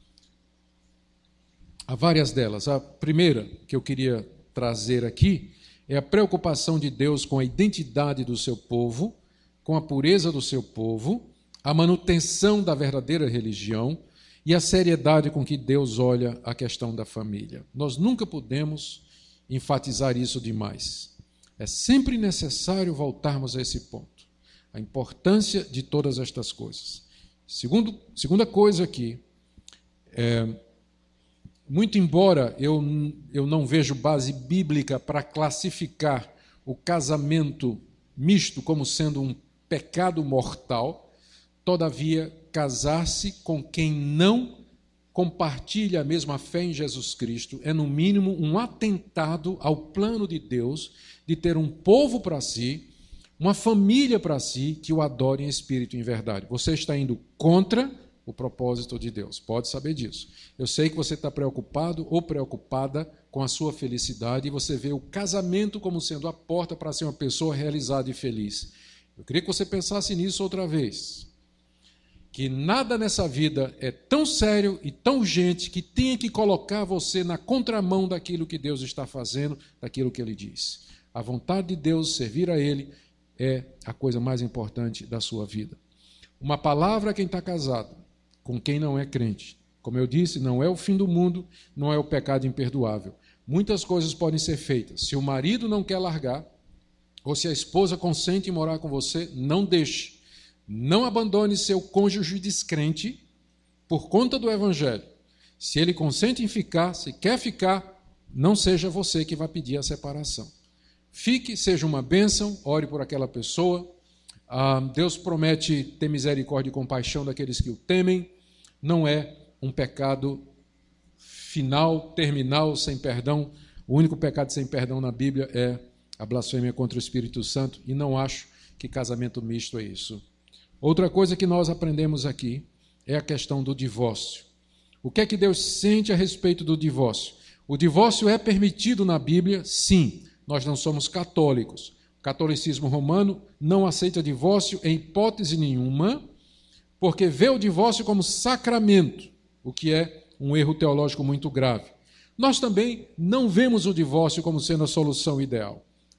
Há várias delas. A primeira que eu queria trazer aqui é a preocupação de Deus com a identidade do seu povo, com a pureza do seu povo, a manutenção da verdadeira religião e a seriedade com que Deus olha a questão da família. Nós nunca podemos enfatizar isso demais. É sempre necessário voltarmos a esse ponto. A importância de todas estas coisas. Segunda coisa aqui, muito embora eu não vejo base bíblica para classificar o casamento misto como sendo um pecado mortal, todavia, casar-se com quem não compartilha a mesma fé em Jesus Cristo é, no mínimo, um atentado ao plano de Deus de ter um povo para si, uma família para si, que o adore em espírito e em verdade. Você está indo contra o propósito de Deus, pode saber disso. Eu sei que você está preocupado ou preocupada com a sua felicidade e você vê o casamento como sendo a porta para ser uma pessoa realizada e feliz. Eu queria que você pensasse nisso outra vez. Que nada nessa vida é tão sério e tão urgente que tenha que colocar você na contramão daquilo que Deus está fazendo, daquilo que Ele diz. A vontade de Deus, servir a Ele, é a coisa mais importante da sua vida. Uma palavra a quem está casado, com quem não é crente. Como eu disse, não é o fim do mundo, não é o pecado imperdoável. Muitas coisas podem ser feitas. Se o marido não quer largar, ou se a esposa consente em morar com você, não deixe. Não abandone seu cônjuge descrente por conta do evangelho. Se ele consente em ficar, se quer ficar, não seja você que vai pedir a separação. Fique, seja uma bênção, ore por aquela pessoa. Deus promete ter misericórdia e compaixão daqueles que o temem. Não é um pecado final, terminal, sem perdão. O único pecado sem perdão na Bíblia é a blasfêmia contra o Espírito Santo, e não acho que casamento misto é isso. Outra coisa que nós aprendemos aqui é a questão do divórcio. O que é que Deus sente a respeito do divórcio? O divórcio é permitido na Bíblia? Sim. Nós não somos católicos. O catolicismo romano não aceita divórcio em hipótese nenhuma, porque vê o divórcio como sacramento, o que é um erro teológico muito grave. Nós também não vemos o divórcio como sendo a solução ideal.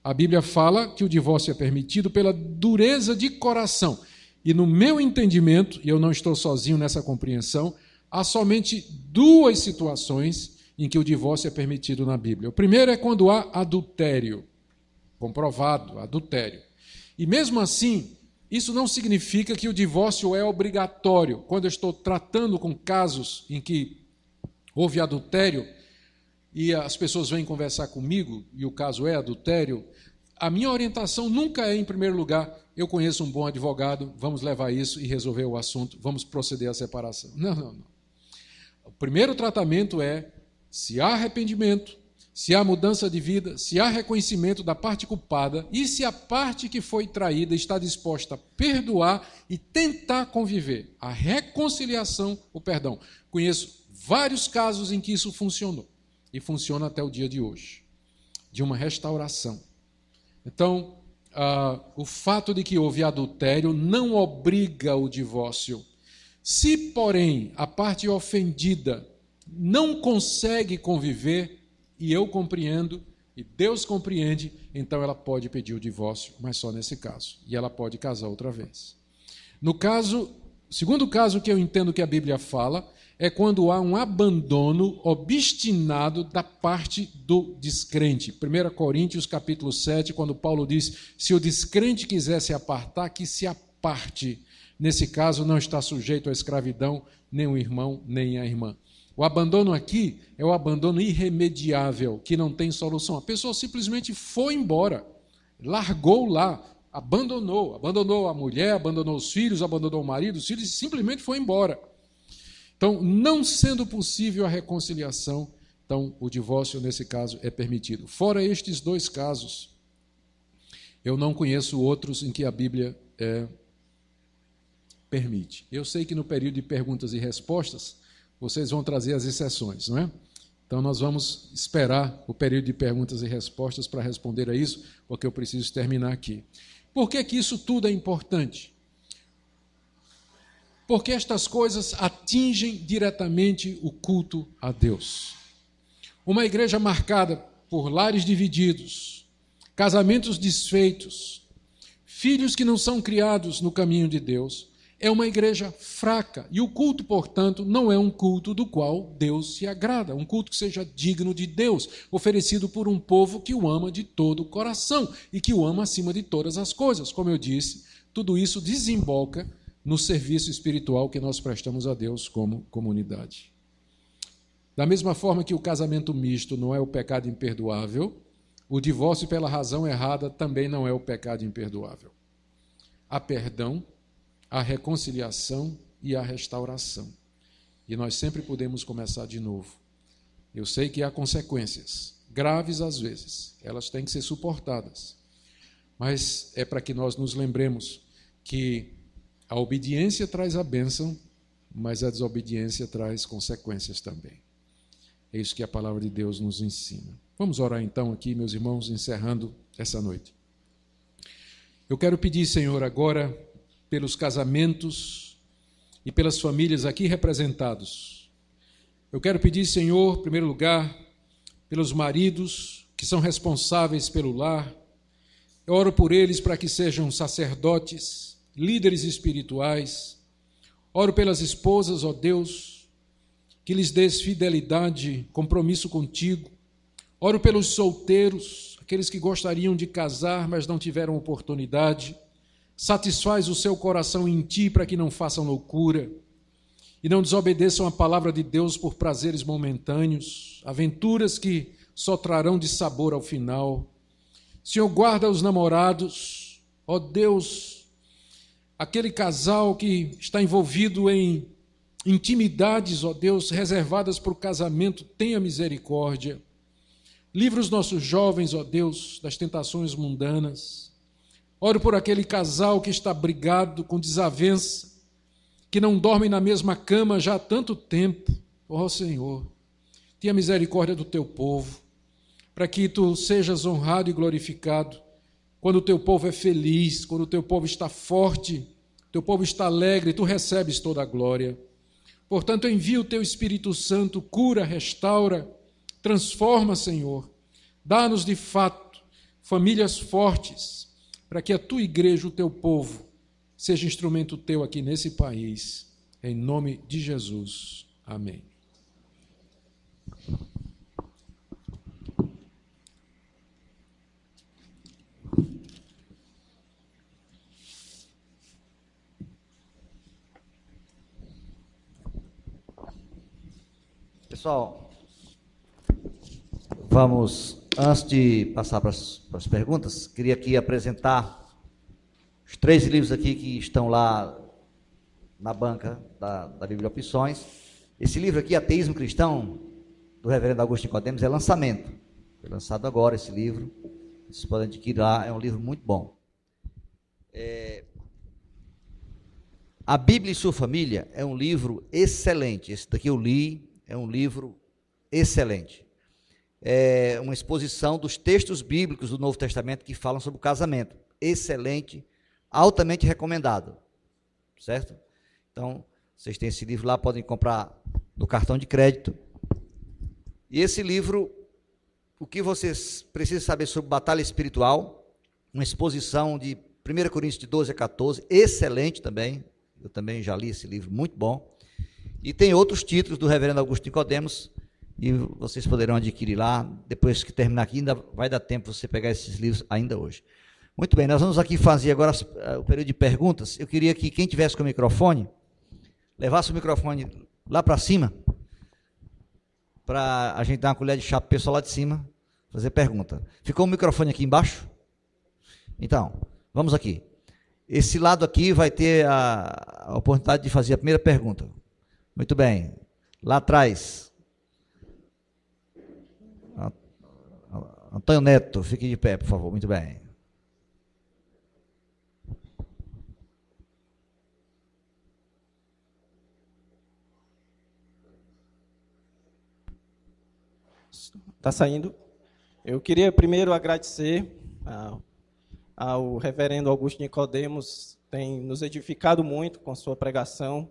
A Bíblia fala que o divórcio é permitido pela dureza de coração. E no meu entendimento, e eu não estou sozinho nessa compreensão, há somente duas situações em que o divórcio é permitido na Bíblia. O primeiro é quando há adultério, comprovado, adultério. E mesmo assim, isso não significa que o divórcio é obrigatório. Quando eu estou tratando com casos em que houve adultério e as pessoas vêm conversar comigo, e o caso é adultério, a minha orientação nunca é, em primeiro lugar, eu conheço um bom advogado, vamos levar isso e resolver o assunto, vamos proceder à separação. Não. O primeiro tratamento é, se há arrependimento, se há mudança de vida, se há reconhecimento da parte culpada e se a parte que foi traída está disposta a perdoar e tentar conviver. A reconciliação, o perdão. Conheço vários casos em que isso funcionou e funciona até o dia de hoje, de uma restauração. Então, o fato de que houve adultério não obriga o divórcio. Se, porém, a parte ofendida não consegue conviver, e eu compreendo, e Deus compreende, então ela pode pedir o divórcio, mas só nesse caso. E ela pode casar outra vez. No caso, segundo caso que eu entendo que a Bíblia fala, é quando há um abandono obstinado da parte do descrente. 1 Coríntios capítulo 7, quando Paulo diz, se o descrente quiser se apartar, que se aparte. Nesse caso, não está sujeito à escravidão, nem o irmão, nem a irmã. O abandono aqui é o abandono irremediável, que não tem solução. A pessoa simplesmente foi embora, largou lá, abandonou a mulher, abandonou os filhos, abandonou o marido, os filhos, e simplesmente foi embora. Então, não sendo possível a reconciliação, então o divórcio, nesse caso, é permitido. Fora estes dois casos, eu não conheço outros em que a Bíblia permite. Eu sei que no período de perguntas e respostas, vocês vão trazer as exceções, não é? Então, nós vamos esperar o período de perguntas e respostas para responder a isso, porque eu preciso terminar aqui. Por que que isso tudo é importante? Porque estas coisas atingem diretamente o culto a Deus. Uma igreja marcada por lares divididos, casamentos desfeitos, filhos que não são criados no caminho de Deus, é uma igreja fraca. E o culto, portanto, não é um culto do qual Deus se agrada. Um culto que seja digno de Deus, oferecido por um povo que o ama de todo o coração e que o ama acima de todas as coisas. Como eu disse, tudo isso desemboca no serviço espiritual que nós prestamos a Deus como comunidade. Da mesma forma que o casamento misto não é o pecado imperdoável, o divórcio pela razão errada também não é o pecado imperdoável. Há perdão, há reconciliação e há restauração. E nós sempre podemos começar de novo. Eu sei que há consequências, graves às vezes, elas têm que ser suportadas. Mas é para que nós nos lembremos que a obediência traz a bênção, mas a desobediência traz consequências também. É isso que a palavra de Deus nos ensina. Vamos orar então aqui, meus irmãos, encerrando essa noite. Eu quero pedir, Senhor, agora, pelos casamentos e pelas famílias aqui representados. Eu quero pedir, Senhor, em primeiro lugar, pelos maridos que são responsáveis pelo lar. Eu oro por eles para que sejam sacerdotes, líderes espirituais. Oro pelas esposas, ó Deus, que lhes dês fidelidade, compromisso contigo. Oro pelos solteiros, aqueles que gostariam de casar, mas não tiveram oportunidade. Satisfaz o seu coração em ti para que não façam loucura e não desobedeçam a palavra de Deus por prazeres momentâneos, aventuras que só trarão de sabor ao final. Senhor, guarda os namorados, ó Deus, aquele casal que está envolvido em intimidades, ó Deus, reservadas para o casamento, tenha misericórdia. Livra os nossos jovens, ó Deus, das tentações mundanas. Oro por aquele casal que está brigado com desavença, que não dorme na mesma cama já há tanto tempo. Ó Senhor, tenha misericórdia do teu povo, para que tu sejas honrado e glorificado quando o teu povo é feliz, quando o teu povo está forte, o teu povo está alegre, tu recebes toda a glória. Portanto, envia o teu Espírito Santo, cura, restaura, transforma, Senhor. Dá-nos de fato famílias fortes, para que a tua igreja, o teu povo, seja instrumento teu aqui nesse país, em nome de Jesus. Amém. Pessoal, vamos, antes de passar para as perguntas, queria aqui apresentar os 3 livros aqui que estão lá na banca da Bíblia Opções. Esse livro aqui, Ateísmo Cristão, do reverendo Augusto Nicodemos, é lançamento. Foi lançado agora esse livro. Vocês podem adquirir lá, é um livro muito bom. A Bíblia e Sua Família é um livro excelente. Esse daqui eu li, é um livro excelente. É uma exposição dos textos bíblicos do Novo Testamento que falam sobre o casamento. Excelente, altamente recomendado. Certo? Então, vocês têm esse livro lá, podem comprar no cartão de crédito. E esse livro, o que vocês precisam saber sobre batalha espiritual, uma exposição de 1 Coríntios de 12 a 14, excelente também. Eu também já li esse livro, muito bom. E tem outros títulos do reverendo Augusto Nicodemos, e vocês poderão adquirir lá. Depois que terminar aqui, ainda vai dar tempo você pegar esses livros ainda hoje. Muito bem, nós vamos aqui fazer agora o período de perguntas. Eu queria que quem tivesse com o microfone, levasse o microfone lá para cima, para a gente dar uma colher de chá para o pessoal lá de cima, fazer pergunta. Ficou o microfone aqui embaixo? Então, vamos aqui. Esse lado aqui vai ter a oportunidade de fazer a primeira pergunta. Muito bem. Lá atrás. Antônio Neto, fique de pé, por favor. Muito bem. Está saindo. Eu queria primeiro agradecer ao reverendo Augusto Nicodemos, tem nos edificado muito com sua pregação,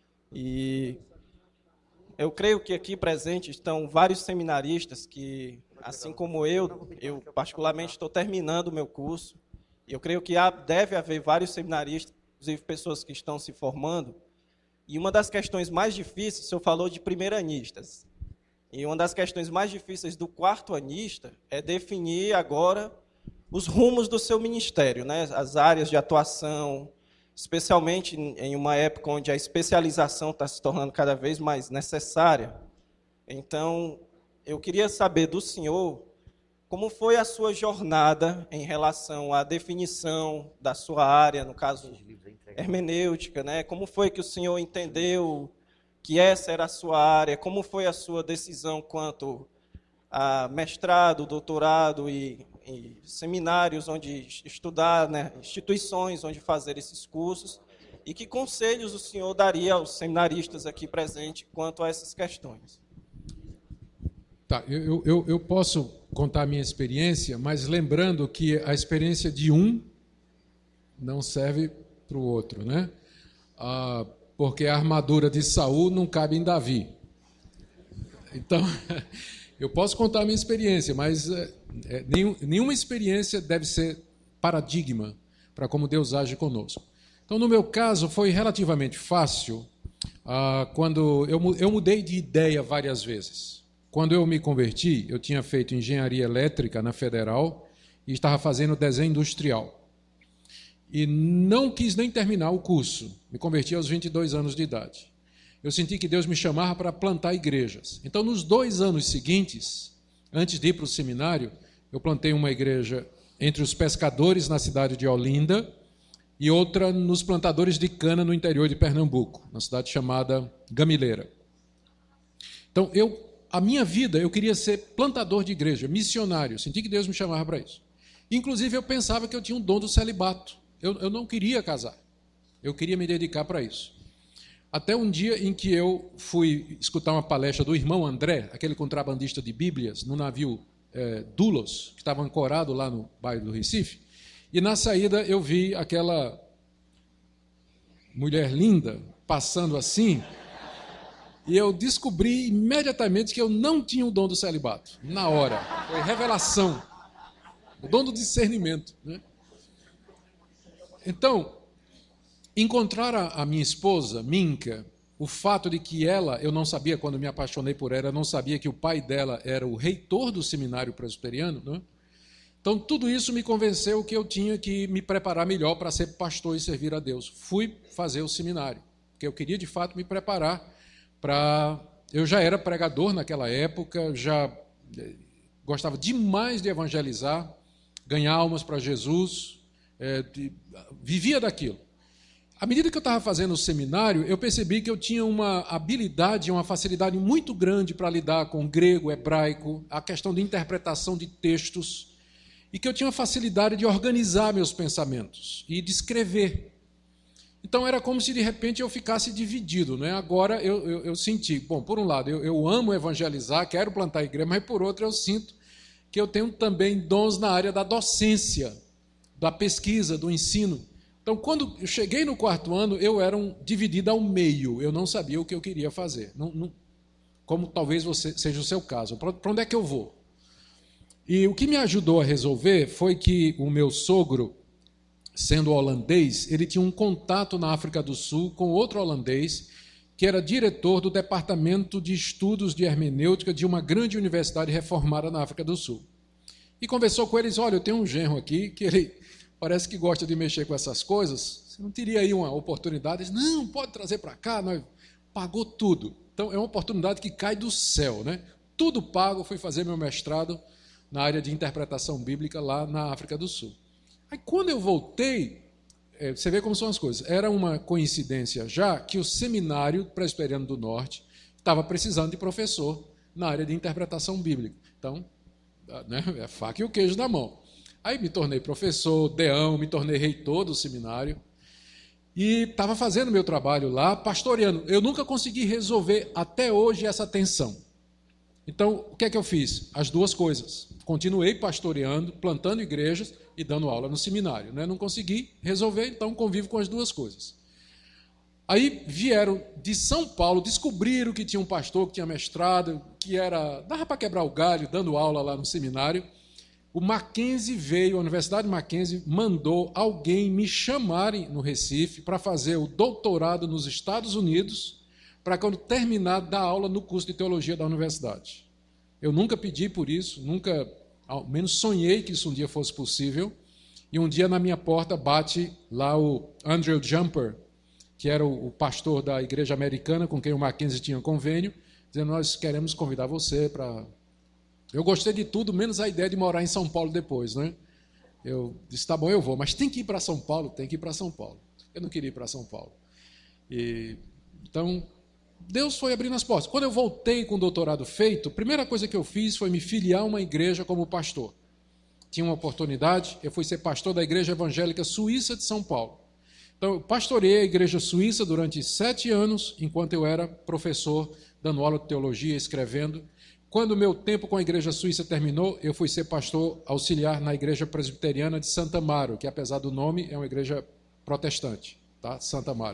e eu creio que aqui presentes estão vários seminaristas que, assim como eu particularmente estou terminando o meu curso, e eu creio que deve haver vários seminaristas, inclusive pessoas que estão se formando, e uma das questões mais difíceis, o senhor falou de primeiranistas, e uma das questões mais difíceis do quarto-anista é definir agora os rumos do seu ministério, né? As áreas de atuação, especialmente em uma época onde a especialização está se tornando cada vez mais necessária. Então, eu queria saber do senhor como foi a sua jornada em relação à definição da sua área, no caso hermenêutica, né? Como foi que o senhor entendeu que essa era a sua área? Como foi a sua decisão quanto a mestrado, doutorado e seminários onde estudar, né, instituições onde fazer esses cursos, e que conselhos o senhor daria aos seminaristas aqui presentes quanto a essas questões? Tá, eu posso contar a minha experiência, mas lembrando que a experiência de um não serve para o outro, né? Porque a armadura de Saul não cabe em Davi. Então, eu posso contar a minha experiência, mas nenhuma experiência deve ser paradigma para como Deus age conosco. Então, no meu caso, foi relativamente fácil quando eu mudei de ideia várias vezes. Quando eu me converti, eu tinha feito engenharia elétrica na Federal e estava fazendo desenho industrial. E não quis nem terminar o curso. Me converti aos 22 anos de idade. Eu senti que Deus me chamava para plantar igrejas. Então, nos 2 anos seguintes, antes de ir para o seminário, eu plantei uma igreja entre os pescadores na cidade de Olinda e outra nos plantadores de cana no interior de Pernambuco, na cidade chamada Gamileira. Então, a minha vida, eu queria ser plantador de igreja, missionário. Senti que Deus me chamava para isso. Inclusive, eu pensava que eu tinha um dom do celibato. Eu não queria casar. Eu queria me dedicar para isso. Até um dia em que eu fui escutar uma palestra do irmão André, aquele contrabandista de Bíblias, no navio Dulos, que estava ancorado lá no bairro do Recife, e na saída eu vi aquela mulher linda passando assim, e eu descobri imediatamente que eu não tinha o dom do celibato, na hora. Foi revelação. o dom do discernimento, né? Então, encontrar a minha esposa, Minka, o fato de que eu não sabia, quando me apaixonei por ela, eu não sabia que o pai dela era o reitor do seminário presbiteriano, né? Então, tudo isso me convenceu que eu tinha que me preparar melhor para ser pastor e servir a Deus. Fui fazer o seminário, porque eu queria, de fato, me preparar para... Eu já era pregador naquela época, já gostava demais de evangelizar, ganhar almas para Jesus, vivia daquilo. À medida que eu estava fazendo o seminário, eu percebi que eu tinha uma habilidade, uma facilidade muito grande para lidar com grego, hebraico, a questão de interpretação de textos, e que eu tinha uma facilidade de organizar meus pensamentos e de escrever. Então era como se de repente eu ficasse dividido, né? Agora eu senti, bom, por um lado eu amo evangelizar, quero plantar igreja, mas por outro eu sinto que eu tenho também dons na área da docência, da pesquisa, do ensino. Então, quando eu cheguei no 4º ano, eu era dividido ao meio, eu não sabia o que eu queria fazer, como talvez seja o seu caso. Para onde é que eu vou? E o que me ajudou a resolver foi que o meu sogro, sendo holandês, ele tinha um contato na África do Sul com outro holandês, que era diretor do Departamento de Estudos de Hermenêutica de uma grande universidade reformada na África do Sul. E conversou com eles, olha, eu tenho um genro aqui, que ele parece que gosta de mexer com essas coisas, você não teria aí uma oportunidade? Eles, não, pode trazer para cá, nós pagou tudo. Então, é uma oportunidade que cai do céu, né? Tudo pago, fui fazer meu mestrado na área de interpretação bíblica lá na África do Sul. Aí, quando eu voltei, você vê como são as coisas, era uma coincidência já que o Seminário Presbiteriano do Norte estava precisando de professor na área de interpretação bíblica. Então, né, é a faca e o queijo na mão. Aí me tornei professor, deão, me tornei reitor do seminário e estava fazendo meu trabalho lá, pastoreando. Eu nunca consegui resolver até hoje essa tensão. Então, o que é que eu fiz? As duas coisas. Continuei pastoreando, plantando igrejas e dando aula no seminário, né? Não consegui resolver, então convivo com as duas coisas. Aí vieram de São Paulo, descobriram que tinha um pastor que tinha mestrado, dava para quebrar o galho, dando aula lá no seminário. O Mackenzie veio, a Universidade Mackenzie mandou alguém me chamarem no Recife para fazer o doutorado nos Estados Unidos, para quando terminar, dar aula no curso de teologia da universidade. Eu nunca pedi por isso, nunca, ao menos sonhei que isso um dia fosse possível, e um dia na minha porta bate lá o Andrew Jumper, que era o pastor da igreja americana com quem o Mackenzie tinha convênio, dizendo, nós queremos convidar você para... Eu gostei de tudo, menos a ideia de morar em São Paulo depois, né? Eu disse, tá bom, eu vou, mas tem que ir para São Paulo, tem que ir para São Paulo. Eu não queria ir para São Paulo. Então, Deus foi abrindo as portas. Quando eu voltei com o doutorado feito, a primeira coisa que eu fiz foi me filiar a uma igreja como pastor. Tinha uma oportunidade, eu fui ser pastor da Igreja Evangélica Suíça de São Paulo. Então, eu pastoreei a Igreja Suíça durante 7 anos, enquanto eu era professor, dando aula de teologia, escrevendo. Quando o meu tempo com a Igreja Suíça terminou, eu fui ser pastor auxiliar na Igreja Presbiteriana de Santa Amaro, que, apesar do nome, é uma igreja protestante, tá? Santa Amaro.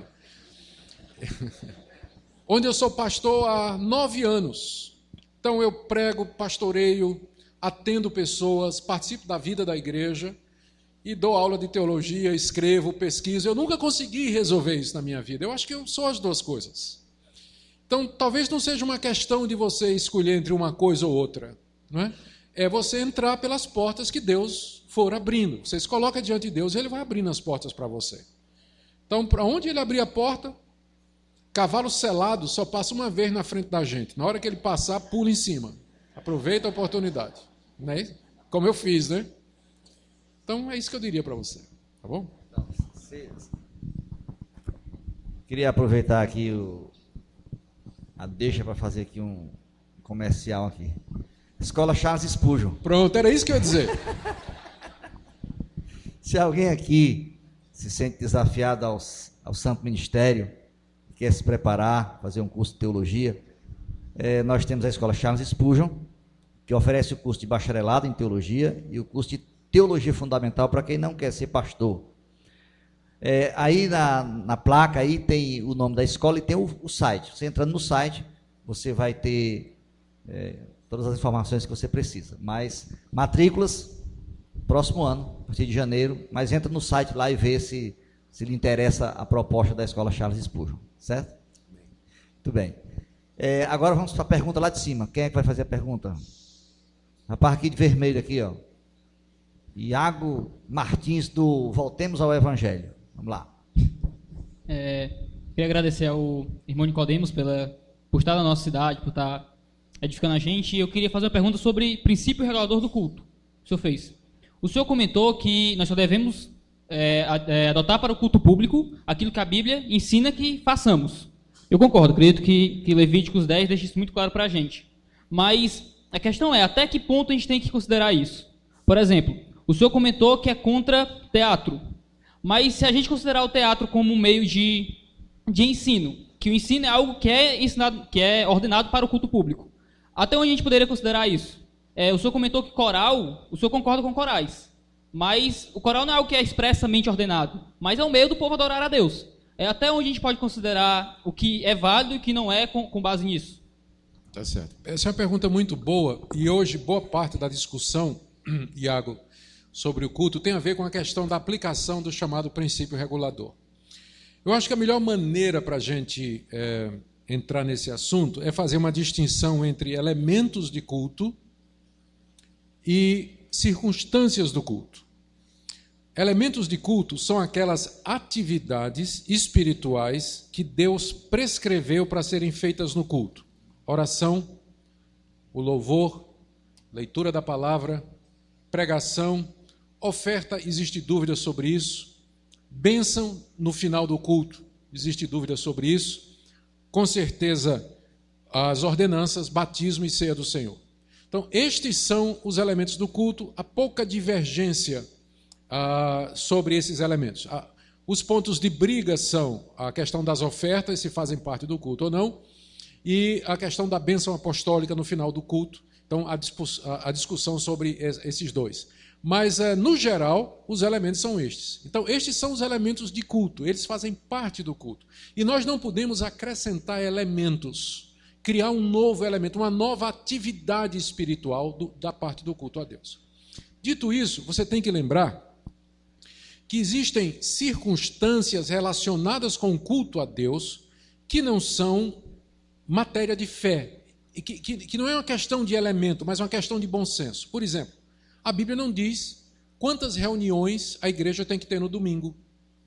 Onde eu sou pastor há 9 anos. Então, eu prego, pastoreio, atendo pessoas, participo da vida da igreja e dou aula de teologia, escrevo, pesquiso. Eu nunca consegui resolver isso na minha vida. Eu acho que eu sou as duas coisas. Então, talvez não seja uma questão de você escolher entre uma coisa ou outra, não é? É você entrar pelas portas que Deus for abrindo. Você se coloca diante de Deus e Ele vai abrindo as portas para você. Então, para onde Ele abrir a porta, cavalo selado só passa uma vez na frente da gente. Na hora que ele passar, pula em cima. Aproveita a oportunidade. Não é isso? Como eu fiz, né? Então, é isso que eu diria para você. Tá bom? Queria aproveitar aqui a deixa para fazer aqui um comercial aqui. Escola Charles Spurgeon. Pronto, era isso que eu ia dizer. Se alguém aqui se sente desafiado ao Santo Ministério, quer se preparar, fazer um curso de teologia, nós temos a Escola Charles Spurgeon, que oferece o curso de bacharelado em teologia e o curso de teologia fundamental para quem não quer ser pastor. Aí na placa aí tem o nome da escola e tem o site. Você entrando no site, você vai ter todas as informações que você precisa. Mas matrículas próximo ano, a partir de janeiro, mas entra no site lá e vê se lhe interessa a proposta da Escola Charles Spurgeon, certo? Muito bem. Agora vamos para a pergunta lá de cima. Quem é que vai fazer a pergunta? Rapaz aqui de vermelho aqui, ó. Iago Martins do Voltemos ao Evangelho. Vamos lá. Queria agradecer ao irmão Nicodemos por estar na nossa cidade, por estar edificando a gente. E eu queria fazer uma pergunta sobre princípio regulador do culto. O senhor fez. O senhor comentou que nós só devemos adotar para o culto público aquilo que a Bíblia ensina que façamos. Eu concordo, acredito que Levíticos 10 deixa isso muito claro para a gente. Mas a questão é, até que ponto a gente tem que considerar isso? Por exemplo, o senhor comentou que é contra teatro. Mas se a gente considerar o teatro como um meio de ensino, que o ensino é algo que é ensinado, que é ordenado para o culto público, até onde a gente poderia considerar isso? O senhor comentou que coral, o senhor concorda com corais, mas o coral não é algo que é expressamente ordenado, mas é um meio do povo adorar a Deus. Até onde a gente pode considerar o que é válido e o que não é com base nisso? Tá certo. Essa é uma pergunta muito boa, e hoje boa parte da discussão, Iago, sobre o culto tem a ver com a questão da aplicação do chamado princípio regulador. Eu acho que a melhor maneira para a gente entrar nesse assunto é fazer uma distinção entre elementos de culto e circunstâncias do culto. Elementos de culto são aquelas atividades espirituais que Deus prescreveu para serem feitas no culto. Oração, o louvor, leitura da palavra, pregação, oferta, existe dúvida sobre isso. Bênção no final do culto, existe dúvida sobre isso. Com certeza, as ordenanças, batismo e ceia do Senhor. Então, estes são os elementos do culto, há pouca divergência sobre esses elementos. Os pontos de briga são a questão das ofertas, se fazem parte do culto ou não, e a questão da bênção apostólica no final do culto. Então, a discussão sobre esses dois. Mas, no geral, os elementos são estes. Então, estes são os elementos de culto, eles fazem parte do culto. E nós não podemos acrescentar elementos, criar um novo elemento, uma nova atividade espiritual da parte do culto a Deus. Dito isso, você tem que lembrar que existem circunstâncias relacionadas com o culto a Deus que não são matéria de fé, e que não é uma questão de elemento, mas uma questão de bom senso. Por exemplo, a Bíblia não diz quantas reuniões a igreja tem que ter no domingo.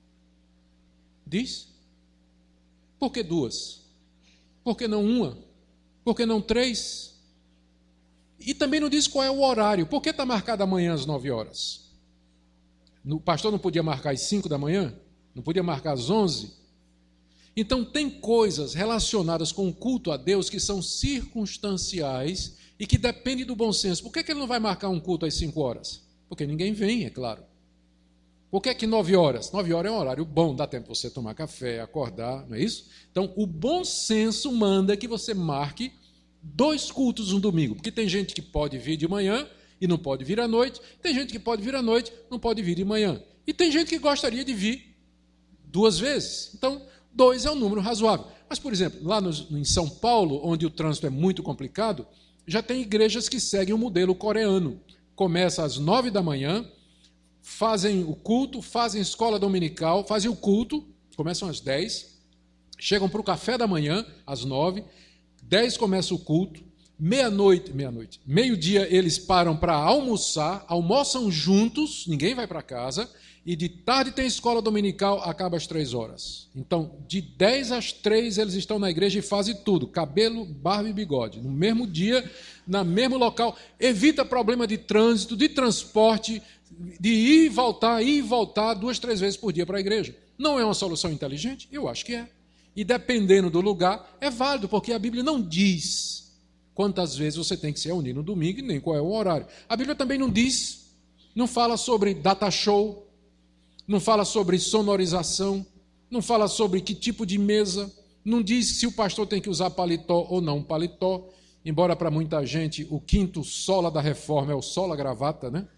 Diz? Por que 2? Por que não 1? Por que não 3? E também não diz qual é o horário. Por que está marcado amanhã às 9 horas? O pastor não podia marcar às 5 da manhã? Não podia marcar às 11? Então, tem coisas relacionadas com o culto a Deus que são circunstanciais e que dependem do bom senso. Por que ele não vai marcar um culto às 5 horas? Porque ninguém vem, é claro. Por que 9 horas? 9 horas é um horário bom, dá tempo de você tomar café, acordar, não é isso? Então, o bom senso manda que você marque 2 cultos no domingo, porque tem gente que pode vir de manhã e não pode vir à noite, tem gente que pode vir à noite, não pode vir de manhã, e tem gente que gostaria de vir 2 vezes. Então, 2 é um número razoável. Mas, por exemplo, lá em São Paulo, onde o trânsito é muito complicado, já tem igrejas que seguem o modelo coreano. Começa às 9 da manhã, fazem o culto, fazem escola dominical, fazem o culto, começam às 10, chegam para o café da manhã, às 9, 10 começa o culto, meio-dia eles param para almoçar, almoçam juntos, ninguém vai para casa, e de tarde tem escola dominical, acaba às 3 horas. Então, de 10 às 3 eles estão na igreja e fazem tudo, cabelo, barba e bigode, no mesmo dia, no mesmo local. Evita problema de trânsito, de transporte, de ir e voltar 2, 3 vezes por dia para a igreja. Não é uma solução inteligente? Eu acho que é. E dependendo do lugar, é válido, porque a Bíblia não diz quantas vezes você tem que se reunir no domingo e nem qual é o horário. A Bíblia também não diz, não fala sobre data show, não fala sobre sonorização, não fala sobre que tipo de mesa, não diz se o pastor tem que usar paletó ou não paletó, embora para muita gente o quinto sola da reforma é o sola gravata, né?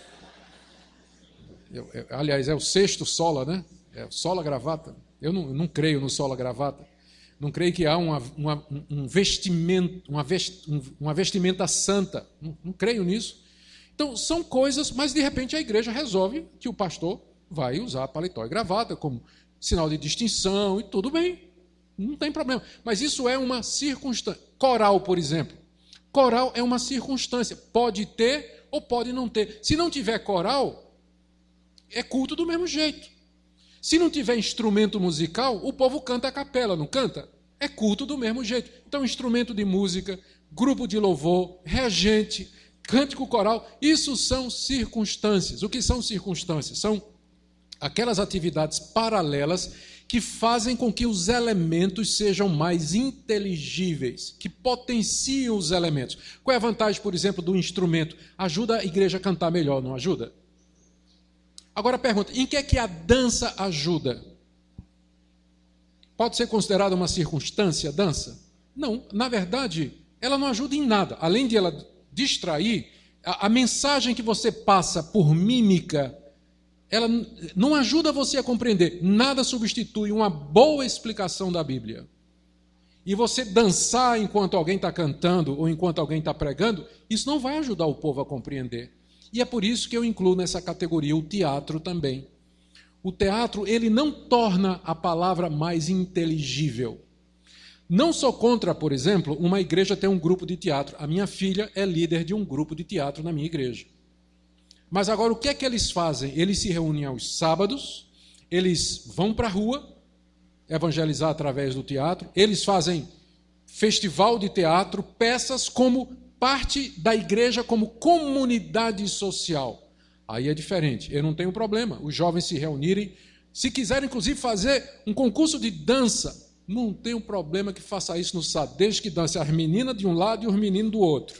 Aliás, é o 6º sola, né? É o sola gravata. Eu não creio no sola gravata. Não creio que há um vestimento, uma vestimenta santa. Não creio nisso. Então, são coisas, mas de repente a igreja resolve que o pastor vai usar paletó e gravata como sinal de distinção e tudo bem, não tem problema. Mas isso é uma circunstância. Coral, por exemplo. Coral é uma circunstância, pode ter ou pode não ter. Se não tiver coral, é culto do mesmo jeito. Se não tiver instrumento musical, o povo canta a capela, não canta? É culto do mesmo jeito. Então, instrumento de música, grupo de louvor, regente, cântico coral, isso são circunstâncias. O que são circunstâncias? São aquelas atividades paralelas que fazem com que os elementos sejam mais inteligíveis, que potenciam os elementos. Qual é a vantagem, por exemplo, do instrumento? Ajuda a igreja a cantar melhor, não ajuda? Agora pergunta, em que é que a dança ajuda? Pode ser considerada uma circunstância a dança? Não, na verdade, ela não ajuda em nada. Além de ela distrair, a mensagem que você passa por mímica, ela não ajuda você a compreender. Nada substitui uma boa explicação da Bíblia. E você dançar enquanto alguém está cantando ou enquanto alguém está pregando, isso não vai ajudar o povo a compreender. E é por isso que eu incluo nessa categoria o teatro também. O teatro, ele não torna a palavra mais inteligível. Não sou contra, por exemplo, uma igreja ter um grupo de teatro. A minha filha é líder de um grupo de teatro na minha igreja. Mas agora o que é que eles fazem? Eles se reúnem aos sábados, eles vão para a rua evangelizar através do teatro, eles fazem festival de teatro, peças como parte da igreja, como comunidade social. Aí é diferente, eu não tenho problema, os jovens se reunirem, se quiserem inclusive fazer um concurso de dança, não tenho problema que faça isso no sábado, desde que dance as meninas de um lado e os meninos do outro.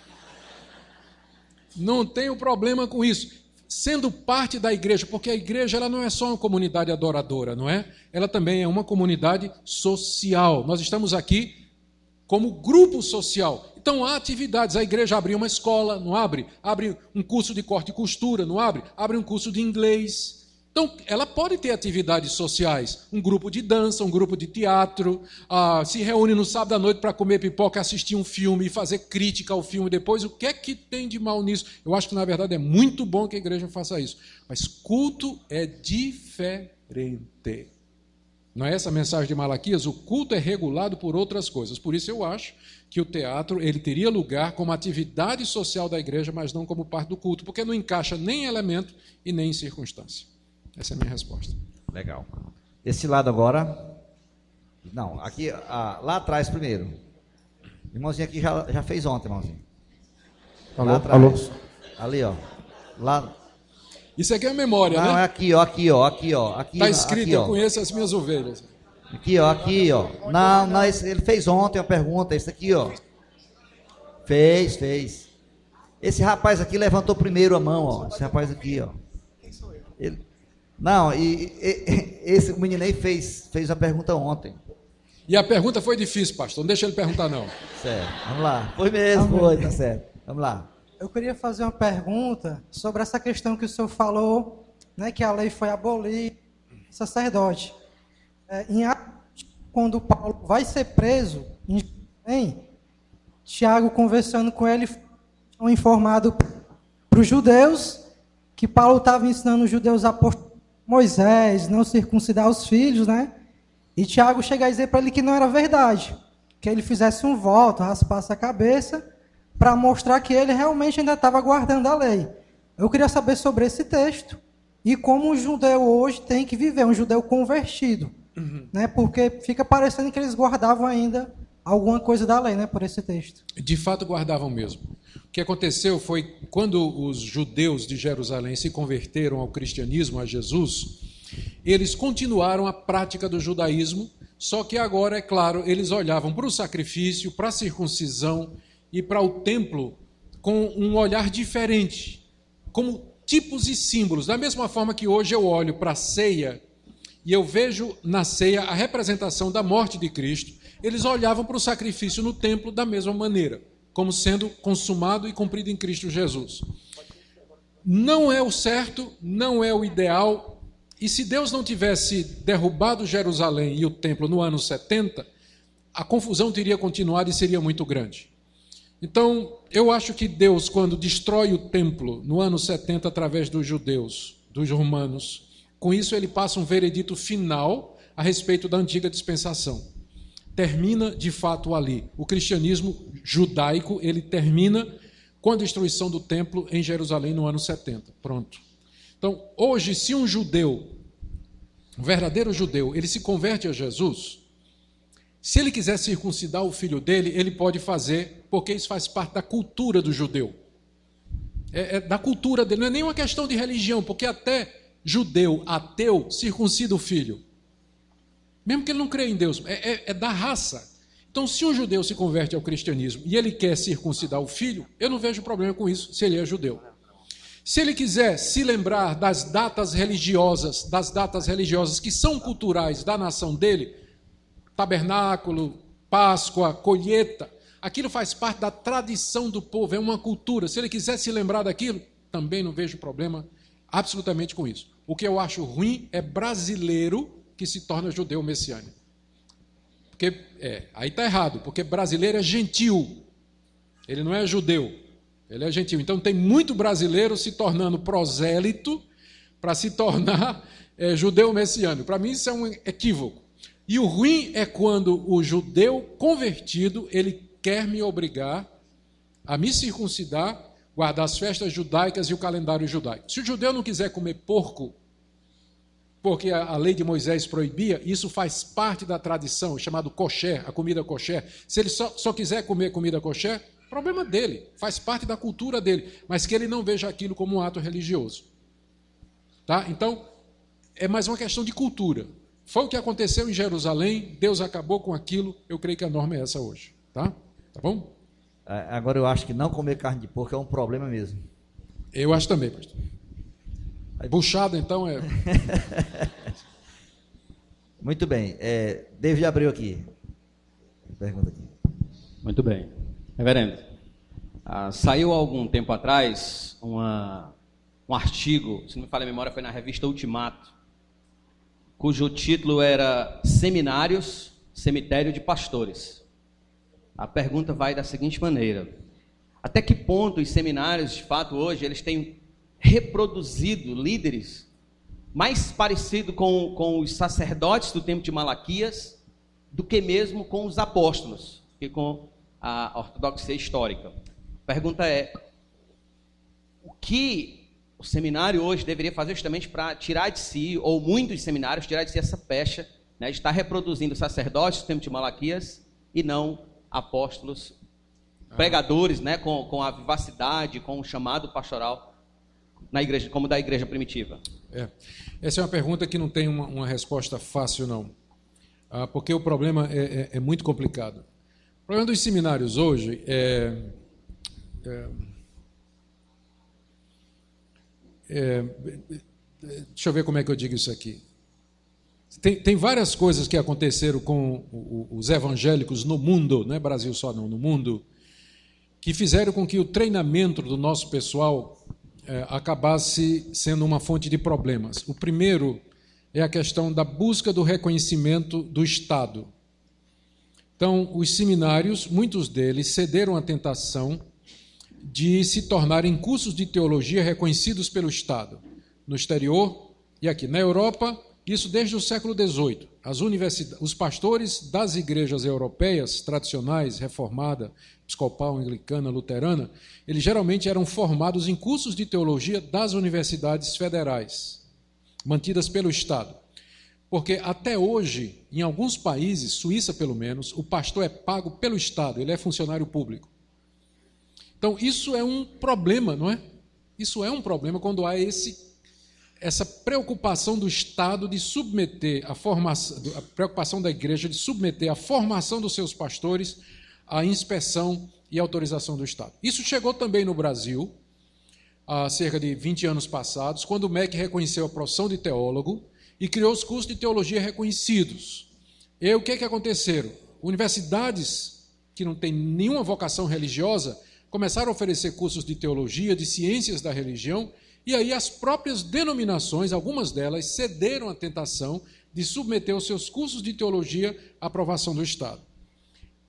Não tenho problema com isso, sendo parte da igreja, porque a igreja ela não é só uma comunidade adoradora, não é? Ela também é uma comunidade social. Nós estamos aqui como grupo social. Então há atividades, a igreja abre uma escola, não abre? Abre um curso de corte e costura, não abre? Abre um curso de inglês. Então, ela pode ter atividades sociais, um grupo de dança, um grupo de teatro, se reúne no sábado à noite para comer pipoca, assistir um filme e fazer crítica ao filme depois. O que é que tem de mal nisso? Eu acho que, na verdade, é muito bom que a igreja faça isso. Mas culto é diferente. Não é essa a mensagem de Malaquias? O culto é regulado por outras coisas. Por isso eu acho que o teatro ele teria lugar como atividade social da igreja, mas não como parte do culto, porque não encaixa nem em elemento e nem em circunstância. Essa é a minha resposta. Legal. Esse lado agora. Não, aqui, lá atrás primeiro. Irmãozinho aqui já fez ontem, irmãozinho. Alô, lá atrás. alô. Ali, ó. Lá. Isso aqui é a memória, não, né? É aqui, ó, aqui, ó, aqui, ó. Está escrito, aqui, eu conheço as minhas ovelhas. Aqui, ó, aqui, ó. Não, ele fez ontem a pergunta, esse aqui, ó. Fez. Esse rapaz aqui levantou primeiro a mão, ó. Esse rapaz aqui, ó. Ele... Não, esse menino aí fez a pergunta ontem. E a pergunta foi difícil, pastor. Não deixa ele perguntar, não. Certo, vamos lá. Foi mesmo, tá certo. Vamos lá. Eu queria fazer uma pergunta sobre essa questão que o senhor falou, né, que a lei foi abolir sacerdote. Em Atos, quando Paulo vai ser preso, Tiago conversando com ele, foi informado para os judeus que Paulo estava ensinando os judeus a pôr Moisés, não circuncidar os filhos, né? E Tiago chega a dizer para ele que não era verdade, que ele fizesse um voto, raspasse a cabeça, para mostrar que ele realmente ainda estava guardando a lei. Eu queria saber sobre esse texto e como o judeu hoje tem que viver, um judeu convertido, né? Porque fica parecendo que eles guardavam ainda alguma coisa da lei, né, por esse texto. De fato guardavam mesmo. O que aconteceu foi, quando os judeus de Jerusalém se converteram ao cristianismo, a Jesus, eles continuaram a prática do judaísmo, só que agora, é claro, eles olhavam para o sacrifício, para a circuncisão e para o templo com um olhar diferente, como tipos e símbolos. Da mesma forma que hoje eu olho para a ceia e eu vejo na ceia a representação da morte de Cristo, eles olhavam para o sacrifício no templo da mesma maneira, como sendo consumado e cumprido em Cristo Jesus. Não é o certo, não é o ideal, e se Deus não tivesse derrubado Jerusalém e o templo no ano 70, a confusão teria continuado e seria muito grande. Então, eu acho que Deus, quando destrói o templo no ano 70 através dos judeus, dos romanos, com isso ele passa um veredito final a respeito da antiga dispensação. Termina de fato ali. O cristianismo judaico, ele termina com a destruição do templo em Jerusalém no ano 70. Pronto. Então, hoje, se um judeu, um verdadeiro judeu, ele se converte a Jesus, se ele quiser circuncidar o filho dele, ele pode fazer, porque isso faz parte da cultura do judeu. É da cultura dele, não é nem uma questão de religião, porque até judeu, ateu, circuncida o filho. Mesmo que ele não creia em Deus, é da raça. Então, se um judeu se converte ao cristianismo e ele quer circuncidar o filho, eu não vejo problema com isso, se ele é judeu. Se ele quiser se lembrar das datas religiosas que são culturais da nação dele, tabernáculo, Páscoa, colheita, aquilo faz parte da tradição do povo, é uma cultura. Se ele quiser se lembrar daquilo, também não vejo problema absolutamente com isso. O que eu acho ruim é brasileiro que se torna judeu messiânico. Porque, aí está errado, porque brasileiro é gentil, ele não é judeu, ele é gentil. Então tem muito brasileiro se tornando prosélito para se tornar judeu messiânico. Para mim isso é um equívoco. E o ruim é quando o judeu convertido, ele quer me obrigar a me circuncidar, guardar as festas judaicas e o calendário judaico. Se o judeu não quiser comer porco, porque a lei de Moisés proibia, isso faz parte da tradição, chamado kosher, a comida kosher. Se ele só quiser comer comida kosher, problema dele, faz parte da cultura dele, mas que ele não veja aquilo como um ato religioso. Tá? Então, é mais uma questão de cultura. Foi o que aconteceu em Jerusalém, Deus acabou com aquilo, eu creio que a norma é essa hoje. Tá bom? Agora eu acho que não comer carne de porco é um problema mesmo. Eu acho também, pastor. Buchada, então, é... Muito bem. David abriu aqui. Pergunta aqui. Muito bem. Reverendo, saiu há algum tempo atrás um artigo, se não me falha a memória, foi na revista Ultimato, cujo título era Seminários, Cemitério de Pastores. A pergunta vai da seguinte maneira: até que ponto os seminários, de fato, hoje, eles têm reproduzido líderes mais parecidos com os sacerdotes do tempo de Malaquias do que mesmo com os apóstolos, que com a ortodoxia histórica? A pergunta é: o que o seminário hoje deveria fazer justamente para tirar de si, ou muitos seminários, tirar de si essa pecha, né, de estar reproduzindo sacerdotes do tempo de Malaquias e não apóstolos, pregadores, né, com a vivacidade, com o chamado pastoral na igreja, como da igreja primitiva? Essa é uma pergunta que não tem uma resposta fácil, não. Porque o problema é muito complicado. O problema dos seminários hoje deixa eu ver como é que eu digo isso aqui. Tem várias coisas que aconteceram com os evangélicos no mundo, não é Brasil só não, no mundo, que fizeram com que o treinamento do nosso pessoal acabasse sendo uma fonte de problemas. O primeiro é a questão da busca do reconhecimento do Estado. Então, os seminários, muitos deles cederam à tentação de se tornarem cursos de teologia reconhecidos pelo Estado, no exterior e aqui. Na Europa, isso desde o século XVIII. Os pastores das igrejas europeias tradicionais, reformada, episcopal, anglicana, luterana, eles geralmente eram formados em cursos de teologia das universidades federais, mantidas pelo Estado. Porque até hoje, em alguns países, Suíça pelo menos, o pastor é pago pelo Estado, ele é funcionário público. Então, isso é um problema, não é? Isso é um problema quando há essa preocupação do Estado de submeter a preocupação da igreja de submeter a formação dos seus pastores à inspeção e autorização do Estado. Isso chegou também no Brasil, há cerca de 20 anos passados, quando o MEC reconheceu a profissão de teólogo e criou os cursos de teologia reconhecidos. E o que aconteceram? Universidades que não têm nenhuma vocação religiosa começaram a oferecer cursos de teologia, de ciências da religião, e aí as próprias denominações, algumas delas, cederam à tentação de submeter os seus cursos de teologia à aprovação do Estado.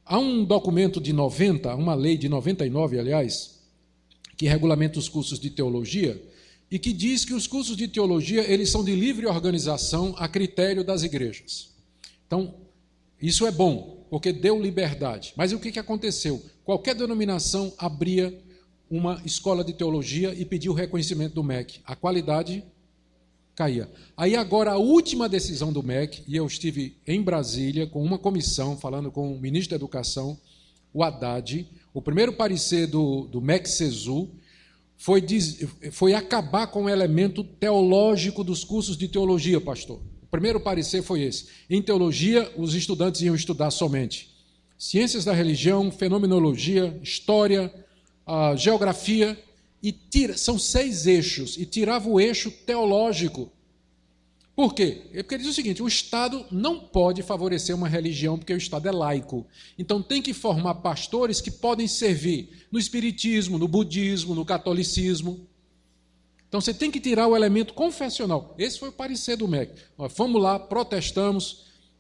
Há um documento de 90, uma lei de 99, aliás, que regulamenta os cursos de teologia e que diz que os cursos de teologia eles são de livre organização a critério das igrejas. Então, isso é bom, porque deu liberdade. Mas o que aconteceu? Qualquer denominação abria uma escola de teologia e pedia o reconhecimento do MEC. A qualidade caía. Aí agora a última decisão do MEC, e eu estive em Brasília com uma comissão, falando com o ministro da Educação, o Haddad, o primeiro parecer do MEC-CESU foi acabar com o elemento teológico dos cursos de teologia, pastor. O primeiro parecer foi esse. Em teologia, os estudantes iam estudar somente ciências da religião, fenomenologia, história, geografia, e são 6 eixos, e tirava o eixo teológico. Por quê? Porque ele diz o seguinte, o Estado não pode favorecer uma religião porque o Estado é laico. Então tem que formar pastores que podem servir no espiritismo, no budismo, no catolicismo. Então você tem que tirar o elemento confessional. Esse foi o parecer do MEC. Nós fomos lá, protestamos.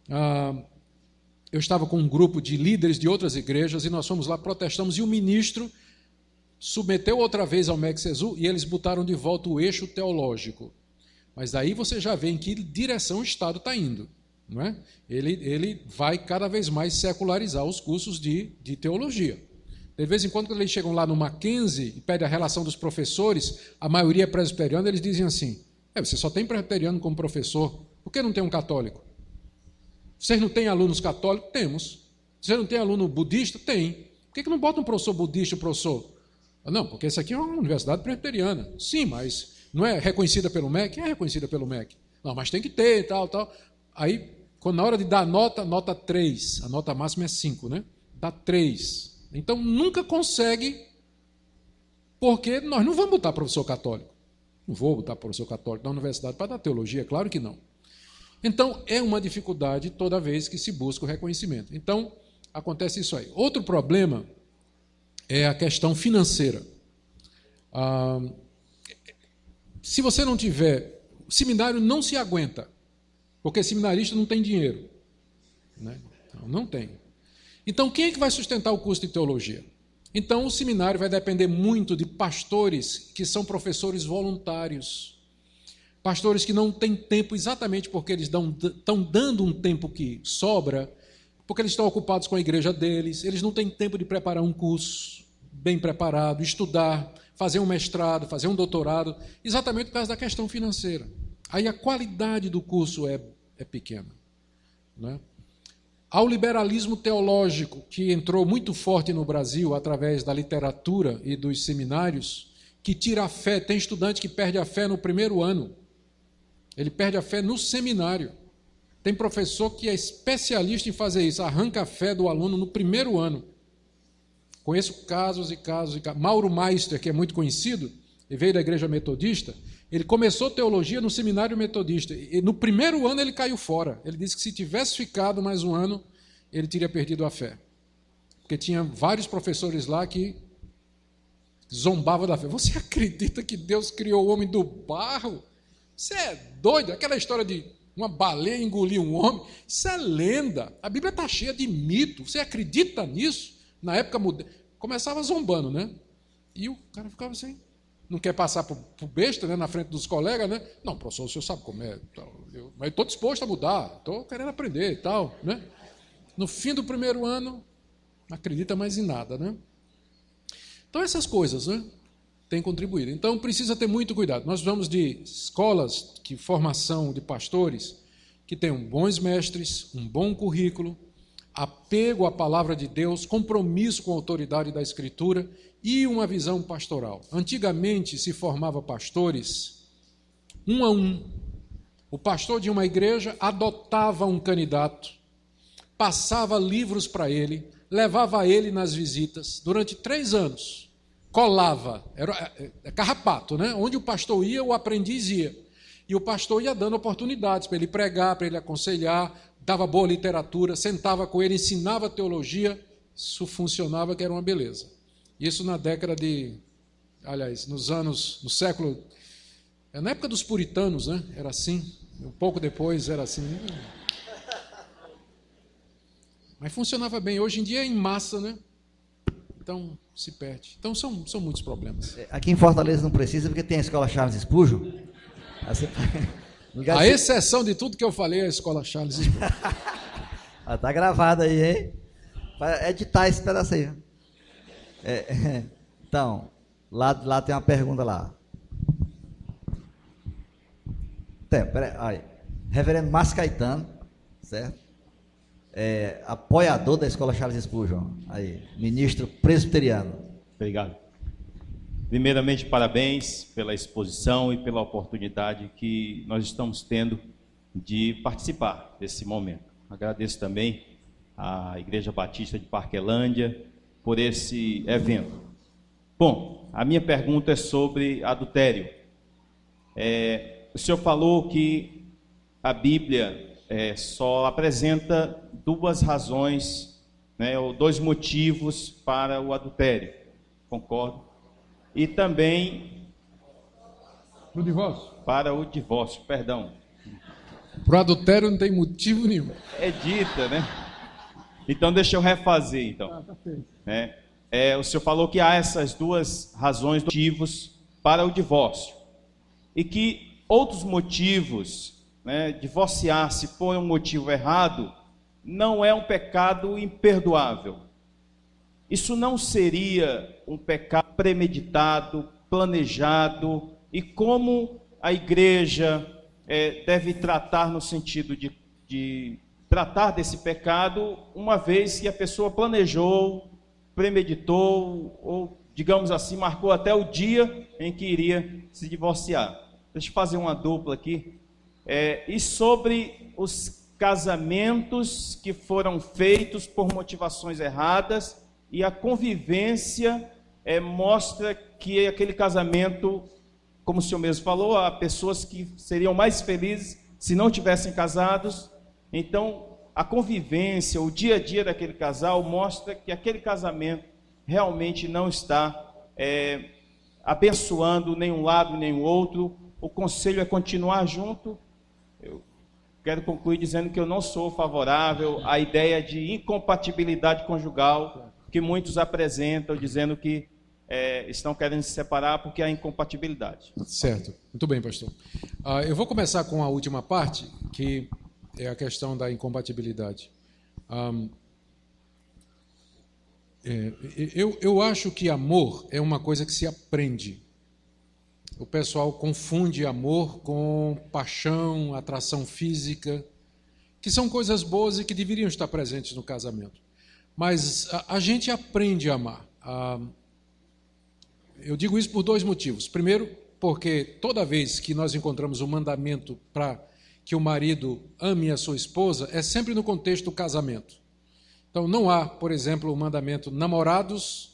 Eu estava com um grupo de líderes de outras igrejas e nós fomos lá, protestamos, e o ministro submeteu outra vez ao MEC-CESU e eles botaram de volta o eixo teológico. Mas aí você já vê em que direção o Estado está indo. Não é? Ele vai cada vez mais secularizar os cursos de teologia. De vez em quando, quando eles chegam lá no Mackenzie e pedem a relação dos professores, a maioria é presbiteriana, eles dizem assim, você só tem presbiteriano como professor, por que não tem um católico? Vocês não têm alunos católicos? Temos. Vocês não têm aluno budista? Tem. Por que não bota um professor budista, professor? Não, porque essa aqui é uma universidade presbiteriana. Sim, mas não é reconhecida pelo MEC? É reconhecida pelo MEC. Não, mas tem que ter, tal. Aí, quando na hora de dar nota 3, a nota máxima é 5, né? Dá 3. Então, nunca consegue, porque nós não vamos botar professor católico. Não vou botar professor católico na universidade para dar teologia, claro que não. Então, é uma dificuldade toda vez que se busca o reconhecimento. Então, acontece isso aí. Outro problema é a questão financeira. Se você não tiver... O seminário não se aguenta, porque seminarista não tem dinheiro. Né? Não tem. Então, quem é que vai sustentar o curso de teologia? Então, o seminário vai depender muito de pastores que são professores voluntários. Pastores que não têm tempo exatamente porque eles estão dando um tempo que sobra, porque eles estão ocupados com a igreja deles, eles não têm tempo de preparar um curso bem preparado, estudar, fazer um mestrado, fazer um doutorado, exatamente por causa da questão financeira. Aí a qualidade do curso é pequena. Né? Há o liberalismo teológico, que entrou muito forte no Brasil através da literatura e dos seminários, que tira a fé. Tem estudante que perde a fé no primeiro ano. Ele perde a fé no seminário. Tem professor que é especialista em fazer isso, arranca a fé do aluno no primeiro ano. Conheço casos e casos e casos. Mauro Meister, que é muito conhecido, ele veio da igreja metodista, ele começou teologia no seminário metodista, e no primeiro ano ele caiu fora. Ele disse que se tivesse ficado mais um ano, ele teria perdido a fé. Porque tinha vários professores lá que zombavam da fé. Você acredita que Deus criou o homem do barro? Você é doido? Aquela história de uma baleia engolir um homem, isso é lenda. A Bíblia está cheia de mito. Você acredita nisso? Na época, começava zombando, né? E o cara ficava assim, não quer passar por besta, né, na frente dos colegas, né? Não, professor, o senhor sabe como é. Mas estou disposto a mudar, estou querendo aprender e tal, né? No fim do primeiro ano, não acredita mais em nada, né? Então, essas coisas, né, têm contribuído. Então, precisa ter muito cuidado. Nós vamos de escolas de formação de pastores que tenham bons mestres, um bom currículo, apego à palavra de Deus, compromisso com a autoridade da Escritura e uma visão pastoral. Antigamente se formava pastores um a um. O pastor de uma igreja adotava um candidato, passava livros para ele, levava ele nas visitas durante 3 anos, colava, era carrapato, né? Onde o pastor ia, o aprendiz ia. E o pastor ia dando oportunidades para ele pregar, para ele aconselhar, dava boa literatura, sentava com ele, ensinava teologia, isso funcionava, que era uma beleza. Isso na década de, aliás, no século, na época dos puritanos, né? Era assim, um pouco depois era assim. Mas funcionava bem. Hoje em dia é em massa, né? Então se perde. Então são muitos problemas. Aqui em Fortaleza não precisa, porque tem a escola Charles Spurgeon. A exceção de tudo que eu falei é a escola Charles Spurgeon. Tá gravado aí, hein? Vai editar esse pedaço aí. Então, lá tem uma pergunta lá. Peraí. Reverendo Márcio Caetano, certo? Apoiador da escola Charles Spurgeon. Aí, ministro presbiteriano. Obrigado. Primeiramente, parabéns pela exposição e pela oportunidade que nós estamos tendo de participar desse momento. Agradeço também à Igreja Batista de Parquelândia por esse evento. Bom, a minha pergunta é sobre adultério. O senhor falou que a Bíblia só apresenta duas razões, né, ou dois motivos para o adultério. Concordo. E também Para o divórcio? Para o divórcio, perdão. Para o adultério não tem motivo nenhum. É dita, né? Então deixa eu refazer, então. Tá feito. O senhor falou que há essas duas razões, motivos para o divórcio. E que outros motivos, né, divorciar-se por um motivo errado, não é um pecado imperdoável. Isso não seria um pecado premeditado, planejado, e como a igreja deve tratar no sentido de tratar desse pecado, uma vez que a pessoa planejou, premeditou, ou, digamos assim, marcou até o dia em que iria se divorciar. Deixa eu fazer uma dupla aqui. E sobre os casamentos que foram feitos por motivações erradas, e a convivência mostra que aquele casamento, como o senhor mesmo falou, há pessoas que seriam mais felizes se não tivessem casados. Então, a convivência, o dia a dia daquele casal mostra que aquele casamento realmente não está abençoando nem um lado nem o outro. O conselho é continuar junto. Eu quero concluir dizendo que eu não sou favorável à ideia de incompatibilidade conjugal que muitos apresentam, dizendo que estão querendo se separar porque há incompatibilidade. Certo. Muito bem, pastor. Eu vou começar com a última parte, que é a questão da incompatibilidade. Eu acho que amor é uma coisa que se aprende. O pessoal confunde amor com paixão, atração física, que são coisas boas e que deveriam estar presentes no casamento. Mas a gente aprende a amar. Eu digo isso por dois motivos. Primeiro, porque toda vez que nós encontramos um mandamento para que o marido ame a sua esposa, é sempre no contexto do casamento. Então, não há, por exemplo, o mandamento namorados,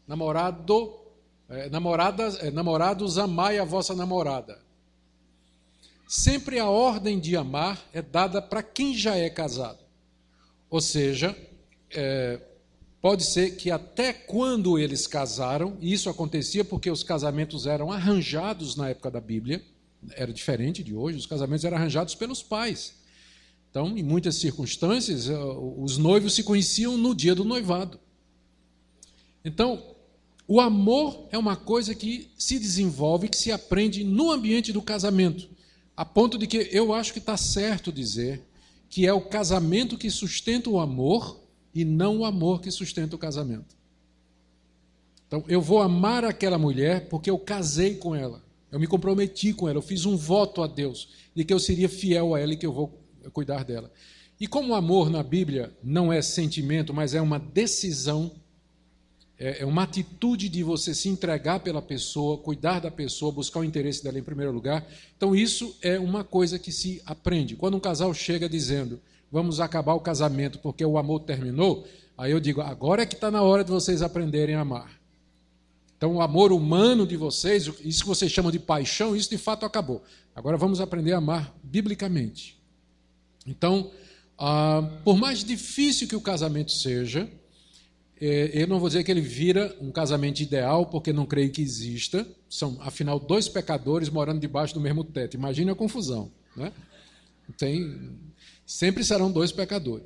amai a vossa namorada. Sempre a ordem de amar é dada para quem já é casado. Ou seja, pode ser que até quando eles casaram, e isso acontecia porque os casamentos eram arranjados na época da Bíblia, era diferente de hoje, os casamentos eram arranjados pelos pais. Então, em muitas circunstâncias, os noivos se conheciam no dia do noivado. Então, o amor é uma coisa que se desenvolve, que se aprende no ambiente do casamento, a ponto de que eu acho que está certo dizer que é o casamento que sustenta o amor e não o amor que sustenta o casamento. Então, eu vou amar aquela mulher porque eu casei com ela, eu me comprometi com ela, eu fiz um voto a Deus de que eu seria fiel a ela e que eu vou cuidar dela. E como o amor na Bíblia não é sentimento, mas é uma decisão, é uma atitude de você se entregar pela pessoa, cuidar da pessoa, buscar o interesse dela em primeiro lugar. Então isso é uma coisa que se aprende. Quando um casal chega dizendo, vamos acabar o casamento porque o amor terminou, aí eu digo, agora é que está na hora de vocês aprenderem a amar. Então o amor humano de vocês, isso que vocês chamam de paixão, isso de fato acabou. Agora vamos aprender a amar biblicamente. Então, por mais difícil que o casamento seja, eu não vou dizer que ele vira um casamento ideal, porque não creio que exista. São, afinal, dois pecadores morando debaixo do mesmo teto. Imagine a confusão, né? Sempre serão dois pecadores.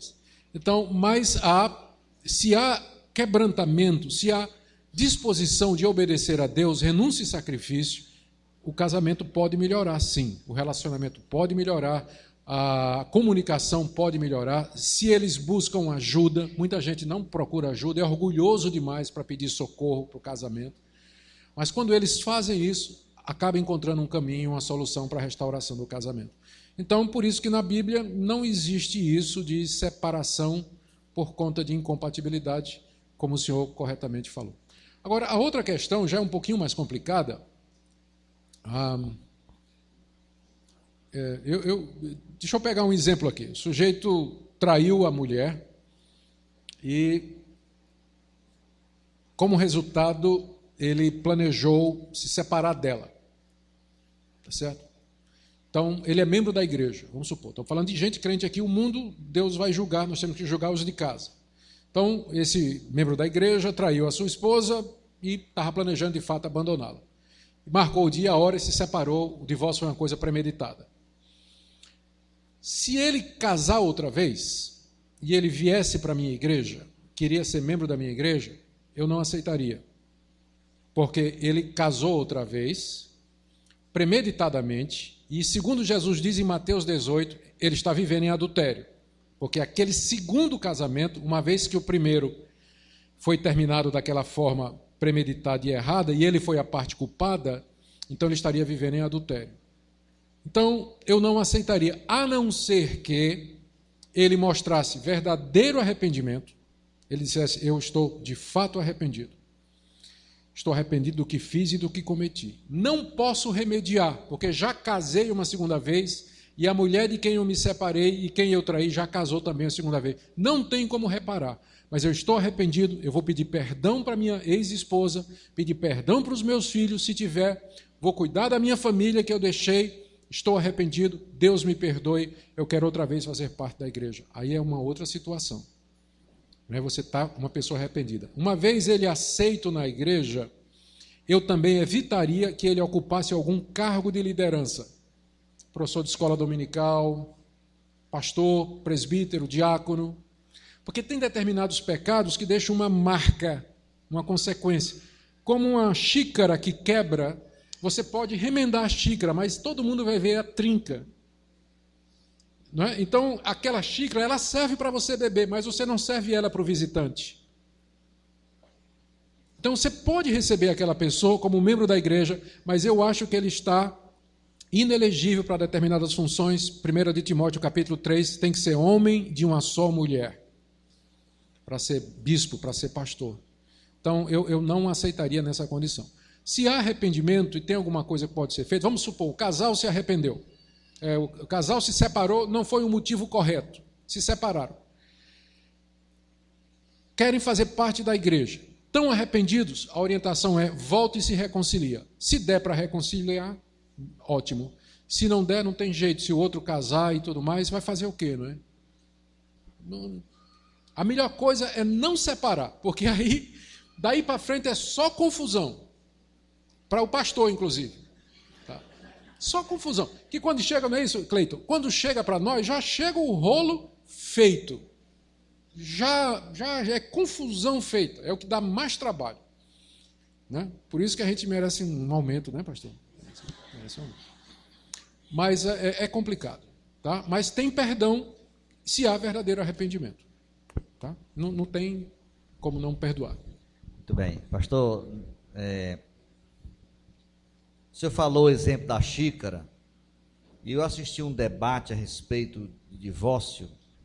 Então, mas se há quebrantamento, se há disposição de obedecer a Deus, renúncia e sacrifício, o casamento pode melhorar, sim. O relacionamento pode melhorar, a comunicação pode melhorar. Se eles buscam ajuda, muita gente não procura ajuda, é orgulhoso demais para pedir socorro para o casamento. Mas quando eles fazem isso, acaba encontrando um caminho, uma solução para a restauração do casamento. Então, por isso que na Bíblia não existe isso de separação por conta de incompatibilidade, como o senhor corretamente falou. Agora, a outra questão já é um pouquinho mais complicada. Deixa eu pegar um exemplo aqui. O sujeito traiu a mulher e, como resultado, ele planejou se separar dela. Tá certo? Então, ele é membro da igreja, vamos supor. Estou falando de gente crente aqui, o mundo, Deus vai julgar, nós temos que julgar os de casa. Então, esse membro da igreja traiu a sua esposa e estava planejando, de fato, abandoná-la. Marcou o dia, a hora e se separou, o divórcio foi uma coisa premeditada. Se ele casar outra vez, e ele viesse para a minha igreja, queria ser membro da minha igreja, eu não aceitaria. Porque ele casou outra vez, premeditadamente, e segundo Jesus diz em Mateus 18, ele está vivendo em adultério. Porque aquele segundo casamento, uma vez que o primeiro foi terminado daquela forma premeditada e errada, e ele foi a parte culpada, então ele estaria vivendo em adultério. Então, eu não aceitaria, a não ser que ele mostrasse verdadeiro arrependimento, ele dissesse, eu estou de fato arrependido. Estou arrependido do que fiz e do que cometi. Não posso remediar, porque já casei uma segunda vez e a mulher de quem eu me separei e quem eu traí já casou também a segunda vez. Não tem como reparar, mas eu estou arrependido, eu vou pedir perdão para minha ex-esposa, pedir perdão para os meus filhos, se tiver, vou cuidar da minha família que eu deixei, estou arrependido, Deus me perdoe, eu quero outra vez fazer parte da igreja. Aí é uma outra situação. Você está uma pessoa arrependida. Uma vez ele aceito na igreja, eu também evitaria que ele ocupasse algum cargo de liderança. Professor de escola dominical, pastor, presbítero, diácono. Porque tem determinados pecados que deixam uma marca, uma consequência. Como uma xícara que quebra, você pode remendar a xícara, mas todo mundo vai ver a trinca. Não é? Então, aquela xícara, ela serve para você beber, mas você não serve ela para o visitante. Então, você pode receber aquela pessoa como membro da igreja, mas eu acho que ele está inelegível para determinadas funções. 1 de Timóteo, capítulo 3, tem que ser homem de uma só mulher, para ser bispo, para ser pastor. Então, eu não aceitaria nessa condição. Se há arrependimento e tem alguma coisa que pode ser feita, vamos supor, o casal se arrependeu. O casal se separou, não foi o motivo correto, se separaram. Querem fazer parte da igreja. Estão arrependidos? A orientação é, volta e se reconcilia. Se der para reconciliar, ótimo. Se não der, não tem jeito. Se o outro casar e tudo mais, vai fazer o quê, não é? A melhor coisa é não separar, porque aí, daí para frente é só confusão. Para o pastor, inclusive. Só confusão. Que quando chega, não é isso, Cleiton? Quando chega para nós, já chega o rolo feito. Já é confusão feita. É o que dá mais trabalho. Né? Por isso que a gente merece um aumento, né, pastor? Merece um aumento. Mas é complicado. Tá? Mas tem perdão se há verdadeiro arrependimento. Tá? Não tem como não perdoar. Muito bem. Pastor, o senhor falou o exemplo da xícara, e eu assisti um debate a respeito de divórcio.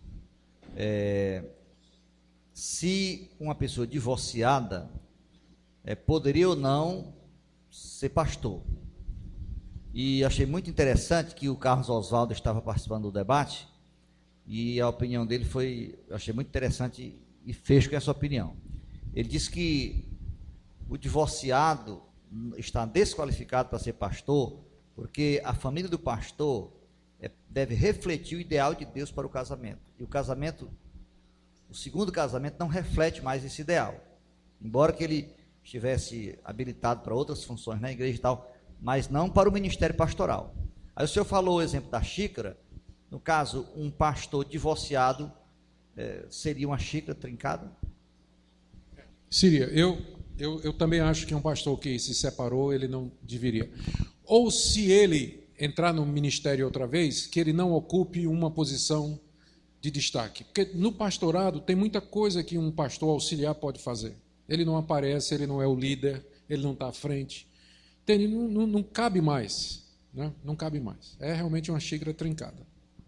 Se uma pessoa divorciada poderia ou não ser pastor. E achei muito interessante que o Carlos Oswaldo estava participando do debate, e a opinião dele eu achei muito interessante e fecho com essa opinião. Ele disse que o divorciado está desqualificado para ser pastor, porque a família do pastor deve refletir o ideal de Deus para o casamento. E o segundo casamento não reflete mais esse ideal. Embora que ele estivesse habilitado para outras funções na igreja e tal, mas não para o ministério pastoral. Aí o senhor falou o exemplo da xícara. No caso, um pastor divorciado seria uma xícara trincada? Seria. Eu também acho que um pastor que se separou, ele não deveria. Ou se ele entrar no ministério outra vez, que ele não ocupe uma posição de destaque. Porque no pastorado tem muita coisa que um pastor auxiliar pode fazer. Ele não aparece, ele não é o líder, ele não está à frente. Não cabe mais. Né? Não cabe mais. É realmente uma xícara trincada.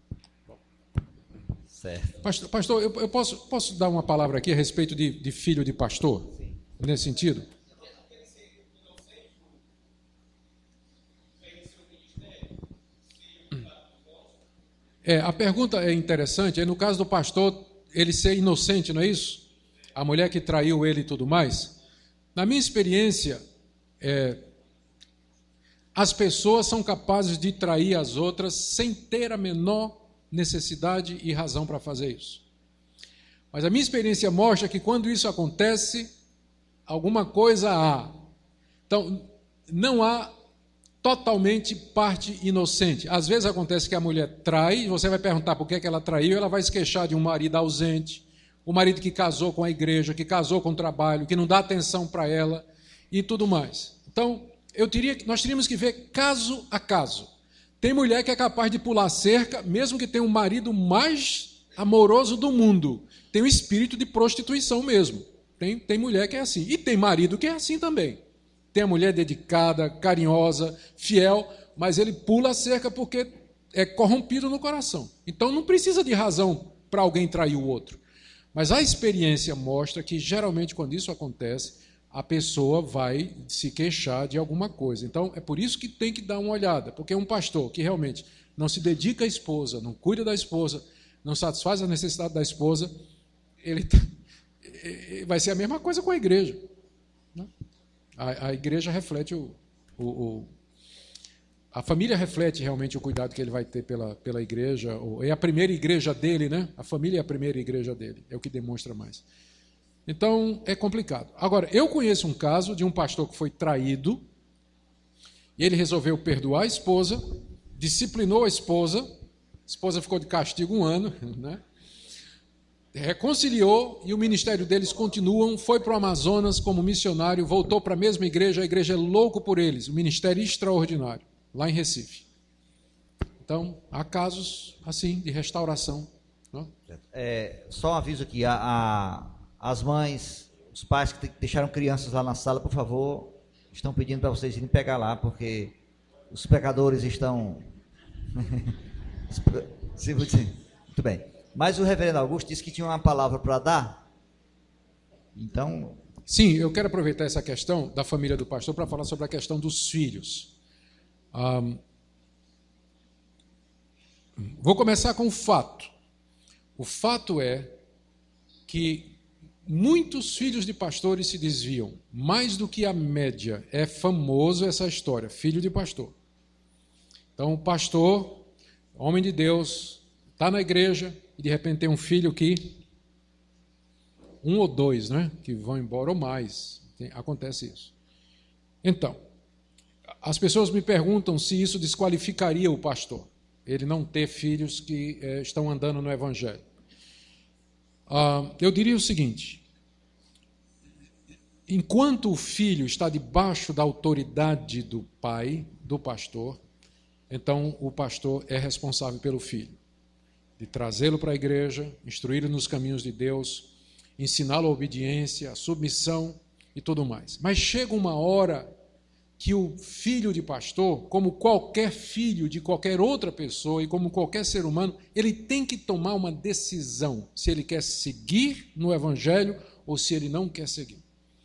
Certo. Pastor, eu posso dar uma palavra aqui a respeito de filho de pastor? Sim. Nesse sentido? A pergunta é interessante. No caso do pastor, ele ser inocente, não é isso? A mulher que traiu ele e tudo mais. Na minha experiência, as pessoas são capazes de trair as outras sem ter a menor necessidade e razão para fazer isso. Mas a minha experiência mostra que quando isso acontece, alguma coisa há. Então, não há totalmente parte inocente. Às vezes acontece que a mulher trai, você vai perguntar por que ela traiu, ela vai se queixar de um marido ausente, o marido que casou com a igreja, que casou com o trabalho, que não dá atenção para ela e tudo mais. Então, nós teríamos que ver caso a caso. Tem mulher que é capaz de pular cerca, mesmo que tenha um marido mais amoroso do mundo. Tem um espírito de prostituição mesmo. Tem mulher que é assim. E tem marido que é assim também. Tem a mulher dedicada, carinhosa, fiel, mas ele pula a cerca porque é corrompido no coração. Então não precisa de razão para alguém trair o outro. Mas a experiência mostra que, geralmente, quando isso acontece, a pessoa vai se queixar de alguma coisa. Então, é por isso que tem que dar uma olhada, porque um pastor que realmente não se dedica à esposa, não cuida da esposa, não satisfaz a necessidade da esposa, ele vai ser a mesma coisa com a igreja. Né? A igreja reflete a família reflete realmente o cuidado que ele vai ter pela igreja. É a primeira igreja dele, né? A família é a primeira igreja dele, é o que demonstra mais. Então, é complicado. Agora, eu conheço um caso de um pastor que foi traído, e ele resolveu perdoar a esposa, disciplinou a esposa ficou de castigo 1 ano, né? Reconciliou, e o ministério deles continuam, foi para o Amazonas como missionário, voltou para a mesma igreja, a igreja é louco por eles, o ministério extraordinário, lá em Recife. Então, há casos assim, de restauração. Né? Só um aviso aqui, as mães, os pais que deixaram crianças lá na sala, por favor, estão pedindo para vocês irem pegar lá, porque os pecadores estão... Muito bem. Mas o reverendo Augusto disse que tinha uma palavra para dar. Então... Sim, eu quero aproveitar essa questão da família do pastor para falar sobre a questão dos filhos. Vou começar com o fato. O fato é que muitos filhos de pastores se desviam, mais do que a média. É famoso essa história, filho de pastor. Então, o pastor, homem de Deus, está na igreja e de repente tem um filho que, 1 ou 2, né, que vão embora ou mais. Acontece isso. Então, as pessoas me perguntam se isso desqualificaria o pastor, ele não ter filhos que estão andando no evangelho. Eu diria o seguinte: enquanto o filho está debaixo da autoridade do pai, do pastor, então o pastor é responsável pelo filho, de trazê-lo para a igreja, instruí-lo nos caminhos de Deus, ensiná-lo a obediência, a submissão e tudo mais. Mas chega uma hora que o filho de pastor, como qualquer filho de qualquer outra pessoa e como qualquer ser humano, ele tem que tomar uma decisão, se ele quer seguir no evangelho ou se ele não quer seguir.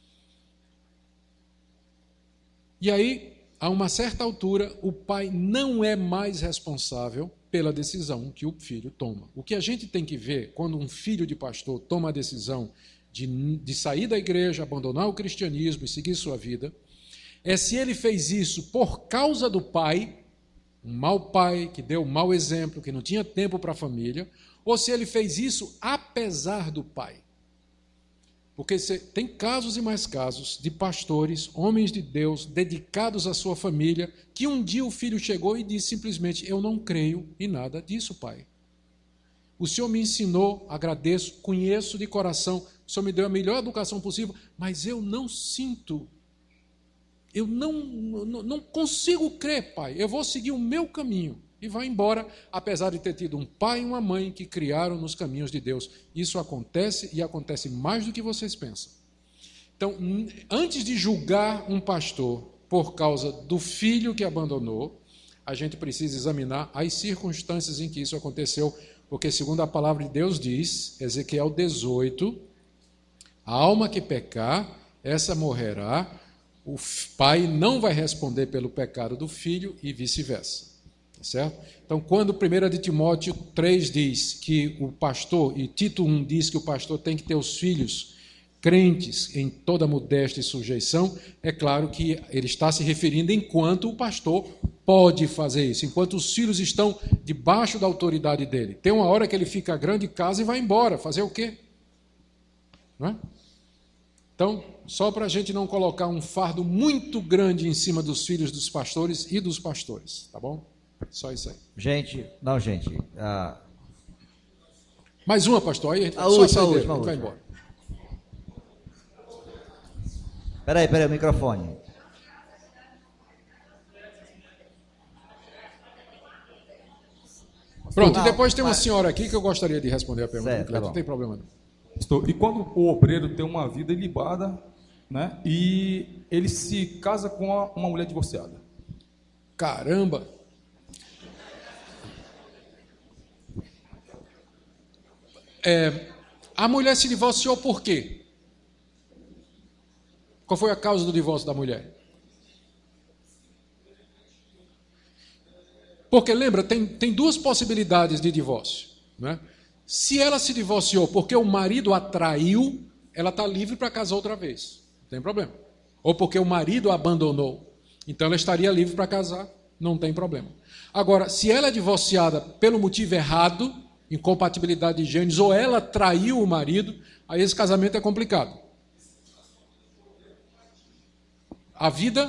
E aí, a uma certa altura, o pai não é mais responsável pela decisão que o filho toma. O que a gente tem que ver quando um filho de pastor toma a decisão de sair da igreja, abandonar o cristianismo e seguir sua vida, é se ele fez isso por causa do pai, um mau pai que deu um mau exemplo, que não tinha tempo para a família, ou se ele fez isso apesar do pai. Porque tem casos e mais casos de pastores, homens de Deus, dedicados à sua família, que um dia o filho chegou e disse simplesmente: eu não creio em nada disso, pai. O Senhor me ensinou, agradeço, conheço de coração, o Senhor me deu a melhor educação possível, mas eu não sinto, eu não consigo crer, pai, eu vou seguir o meu caminho. E vai embora, apesar de ter tido um pai e uma mãe que criaram nos caminhos de Deus. Isso acontece e acontece mais do que vocês pensam. Então, antes de julgar um pastor por causa do filho que abandonou, a gente precisa examinar as circunstâncias em que isso aconteceu, porque segundo a palavra de Deus diz, Ezequiel 18, a alma que pecar, essa morrerá, o pai não vai responder pelo pecado do filho e vice-versa. Certo? Então, quando 1 de Timóteo 3 diz que o pastor, e Tito 1 diz que o pastor tem que ter os filhos crentes em toda modéstia e sujeição, é claro que ele está se referindo enquanto o pastor pode fazer isso, enquanto os filhos estão debaixo da autoridade dele. Tem uma hora que ele fica grande em casa e vai embora, fazer o quê? Não é? Então, só para a gente não colocar um fardo muito grande em cima dos filhos dos pastores e dos pastores, tá bom? Só isso aí. Gente. Mais uma, pastor, aí a última, vai embora. Peraí, o microfone. Pronto, e depois tem uma senhora aqui que eu gostaria de responder a pergunta. Certo, não tem problema não. Pastor, e quando o obreiro tem uma vida ilibada, né, e ele se casa com uma mulher divorciada? Caramba! A mulher se divorciou por quê? Qual foi a causa do divórcio da mulher? Porque, lembra, tem duas possibilidades de divórcio. Né? Se ela se divorciou porque o marido a traiu, ela está livre para casar outra vez. Não tem problema. Ou porque o marido a abandonou. Então ela estaria livre para casar. Não tem problema. Agora, se ela é divorciada pelo motivo errado, incompatibilidade de gêneros, ou ela traiu o marido, aí esse casamento é complicado. A vida,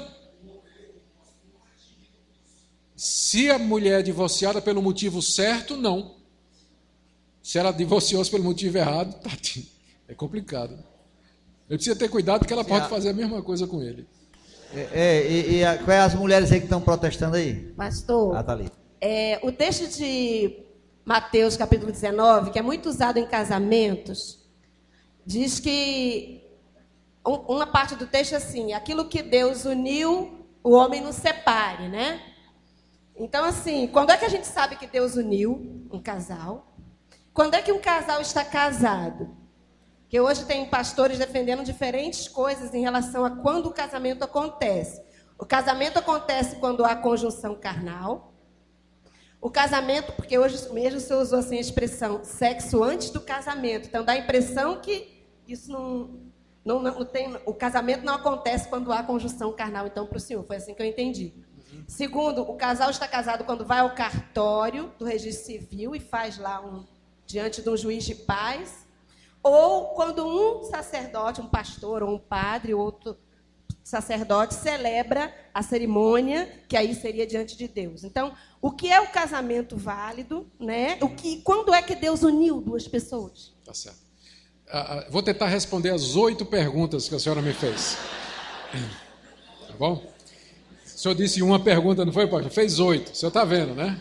se a mulher é divorciada pelo motivo certo, não. Se ela divorciou-se pelo motivo errado, é complicado. Ele precisa ter cuidado porque ela pode fazer a mesma coisa com ele. Quais as mulheres aí que estão protestando aí? Pastor, tá ali. O texto de Mateus, capítulo 19, que é muito usado em casamentos, diz que uma parte do texto é assim: aquilo que Deus uniu, o homem não separe, né? Então, assim, quando é que a gente sabe que Deus uniu um casal? Quando é que um casal está casado? Porque hoje tem pastores defendendo diferentes coisas em relação a quando o casamento acontece. O casamento acontece quando há conjunção carnal. O casamento, porque hoje mesmo você usou assim a expressão sexo antes do casamento. Então dá a impressão que isso não tem. O casamento não acontece quando há conjunção carnal, então, para o senhor. Foi assim que eu entendi. Segundo, o casal está casado quando vai ao cartório do registro civil e faz lá diante de um juiz de paz. Ou quando um sacerdote, um pastor ou um padre, outro sacerdote, celebra a cerimônia, que aí seria diante de Deus. Então, o que é o casamento válido, né? Quando é que Deus uniu duas pessoas? Tá certo. Vou tentar responder as 8 perguntas que a senhora me fez. Tá bom? O senhor disse uma pergunta, não foi, pastor? Fez 8. O senhor está vendo, né?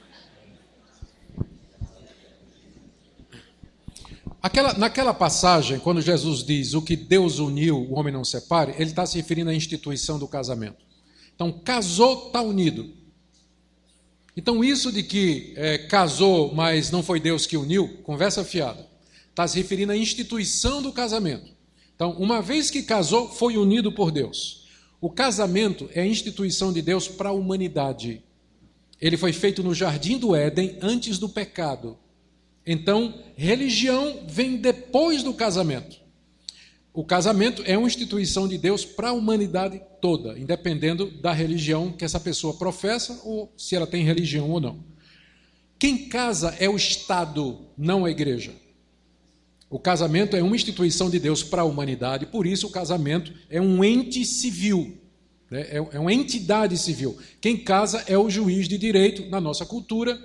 Naquela passagem, quando Jesus diz o que Deus uniu, o homem não separe, ele está se referindo à instituição do casamento. Então, casou, está unido. Então, isso de que casou, mas não foi Deus que uniu, conversa fiada. Está se referindo à instituição do casamento. Então, uma vez que casou, foi unido por Deus. O casamento é a instituição de Deus para a humanidade. Ele foi feito no jardim do Éden antes do pecado. Então, religião vem depois do casamento. O casamento é uma instituição de Deus para a humanidade toda, independendo da religião que essa pessoa professa ou se ela tem religião ou não. Quem casa é o Estado, não a igreja. O casamento é uma instituição de Deus para a humanidade, por isso o casamento é um ente civil, né? É uma entidade civil. Quem casa é o juiz de direito na nossa cultura,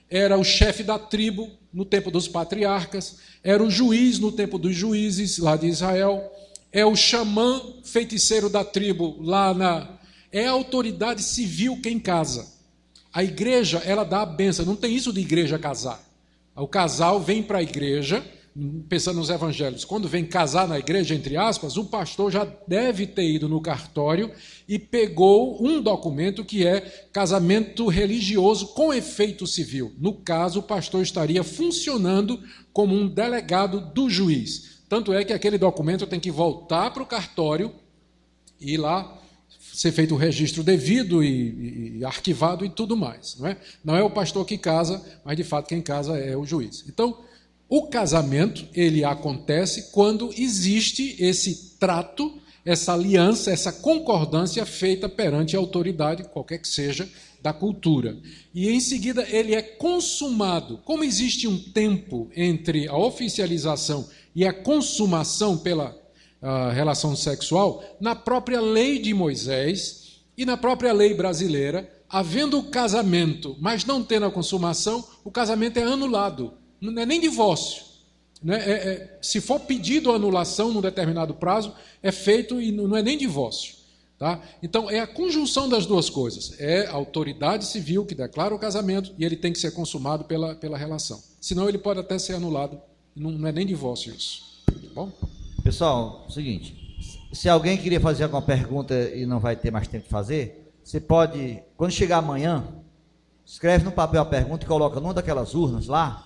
era o chefe da tribo no tempo dos patriarcas, era o juiz no tempo dos juízes lá de Israel, é o xamã feiticeiro da tribo lá é a autoridade civil quem casa. A igreja, ela dá a bênção, não tem isso de igreja casar. O casal vem para a igreja, pensando nos evangelhos, quando vem casar na igreja, entre aspas, o pastor já deve ter ido no cartório e pegou um documento que é casamento religioso com efeito civil. No caso, o pastor estaria funcionando como um delegado do juiz. Tanto é que aquele documento tem que voltar para o cartório e lá ser feito o registro devido e arquivado e tudo mais. Não é o pastor que casa, mas de fato quem casa é o juiz. Então, o casamento, ele acontece quando existe esse trato, essa aliança, essa concordância feita perante a autoridade, qualquer que seja, da cultura. E em seguida ele é consumado. Como existe um tempo entre a oficialização e a consumação pela relação sexual, na própria lei de Moisés e na própria lei brasileira, havendo o casamento, mas não tendo a consumação, o casamento é anulado. Não é nem divórcio. Se for pedido a anulação num determinado prazo, é feito e não é nem divórcio. Tá? Então, é a conjunção das duas coisas. É a autoridade civil que declara o casamento e ele tem que ser consumado pela relação. Senão, ele pode até ser anulado. Não é nem divórcio isso. Tá bom? Pessoal, é o seguinte. Se alguém queria fazer alguma pergunta e não vai ter mais tempo de fazer, você pode, quando chegar amanhã, escreve no papel a pergunta e coloca numa daquelas urnas lá,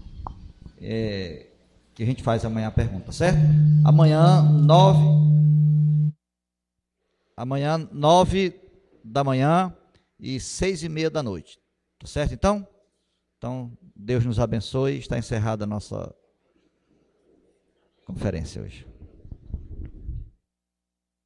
que a gente faz amanhã a pergunta, certo? Amanhã, 9 da manhã e 6:30 da noite. Tá certo, então? Então, Deus nos abençoe. Está encerrada a nossa conferência hoje.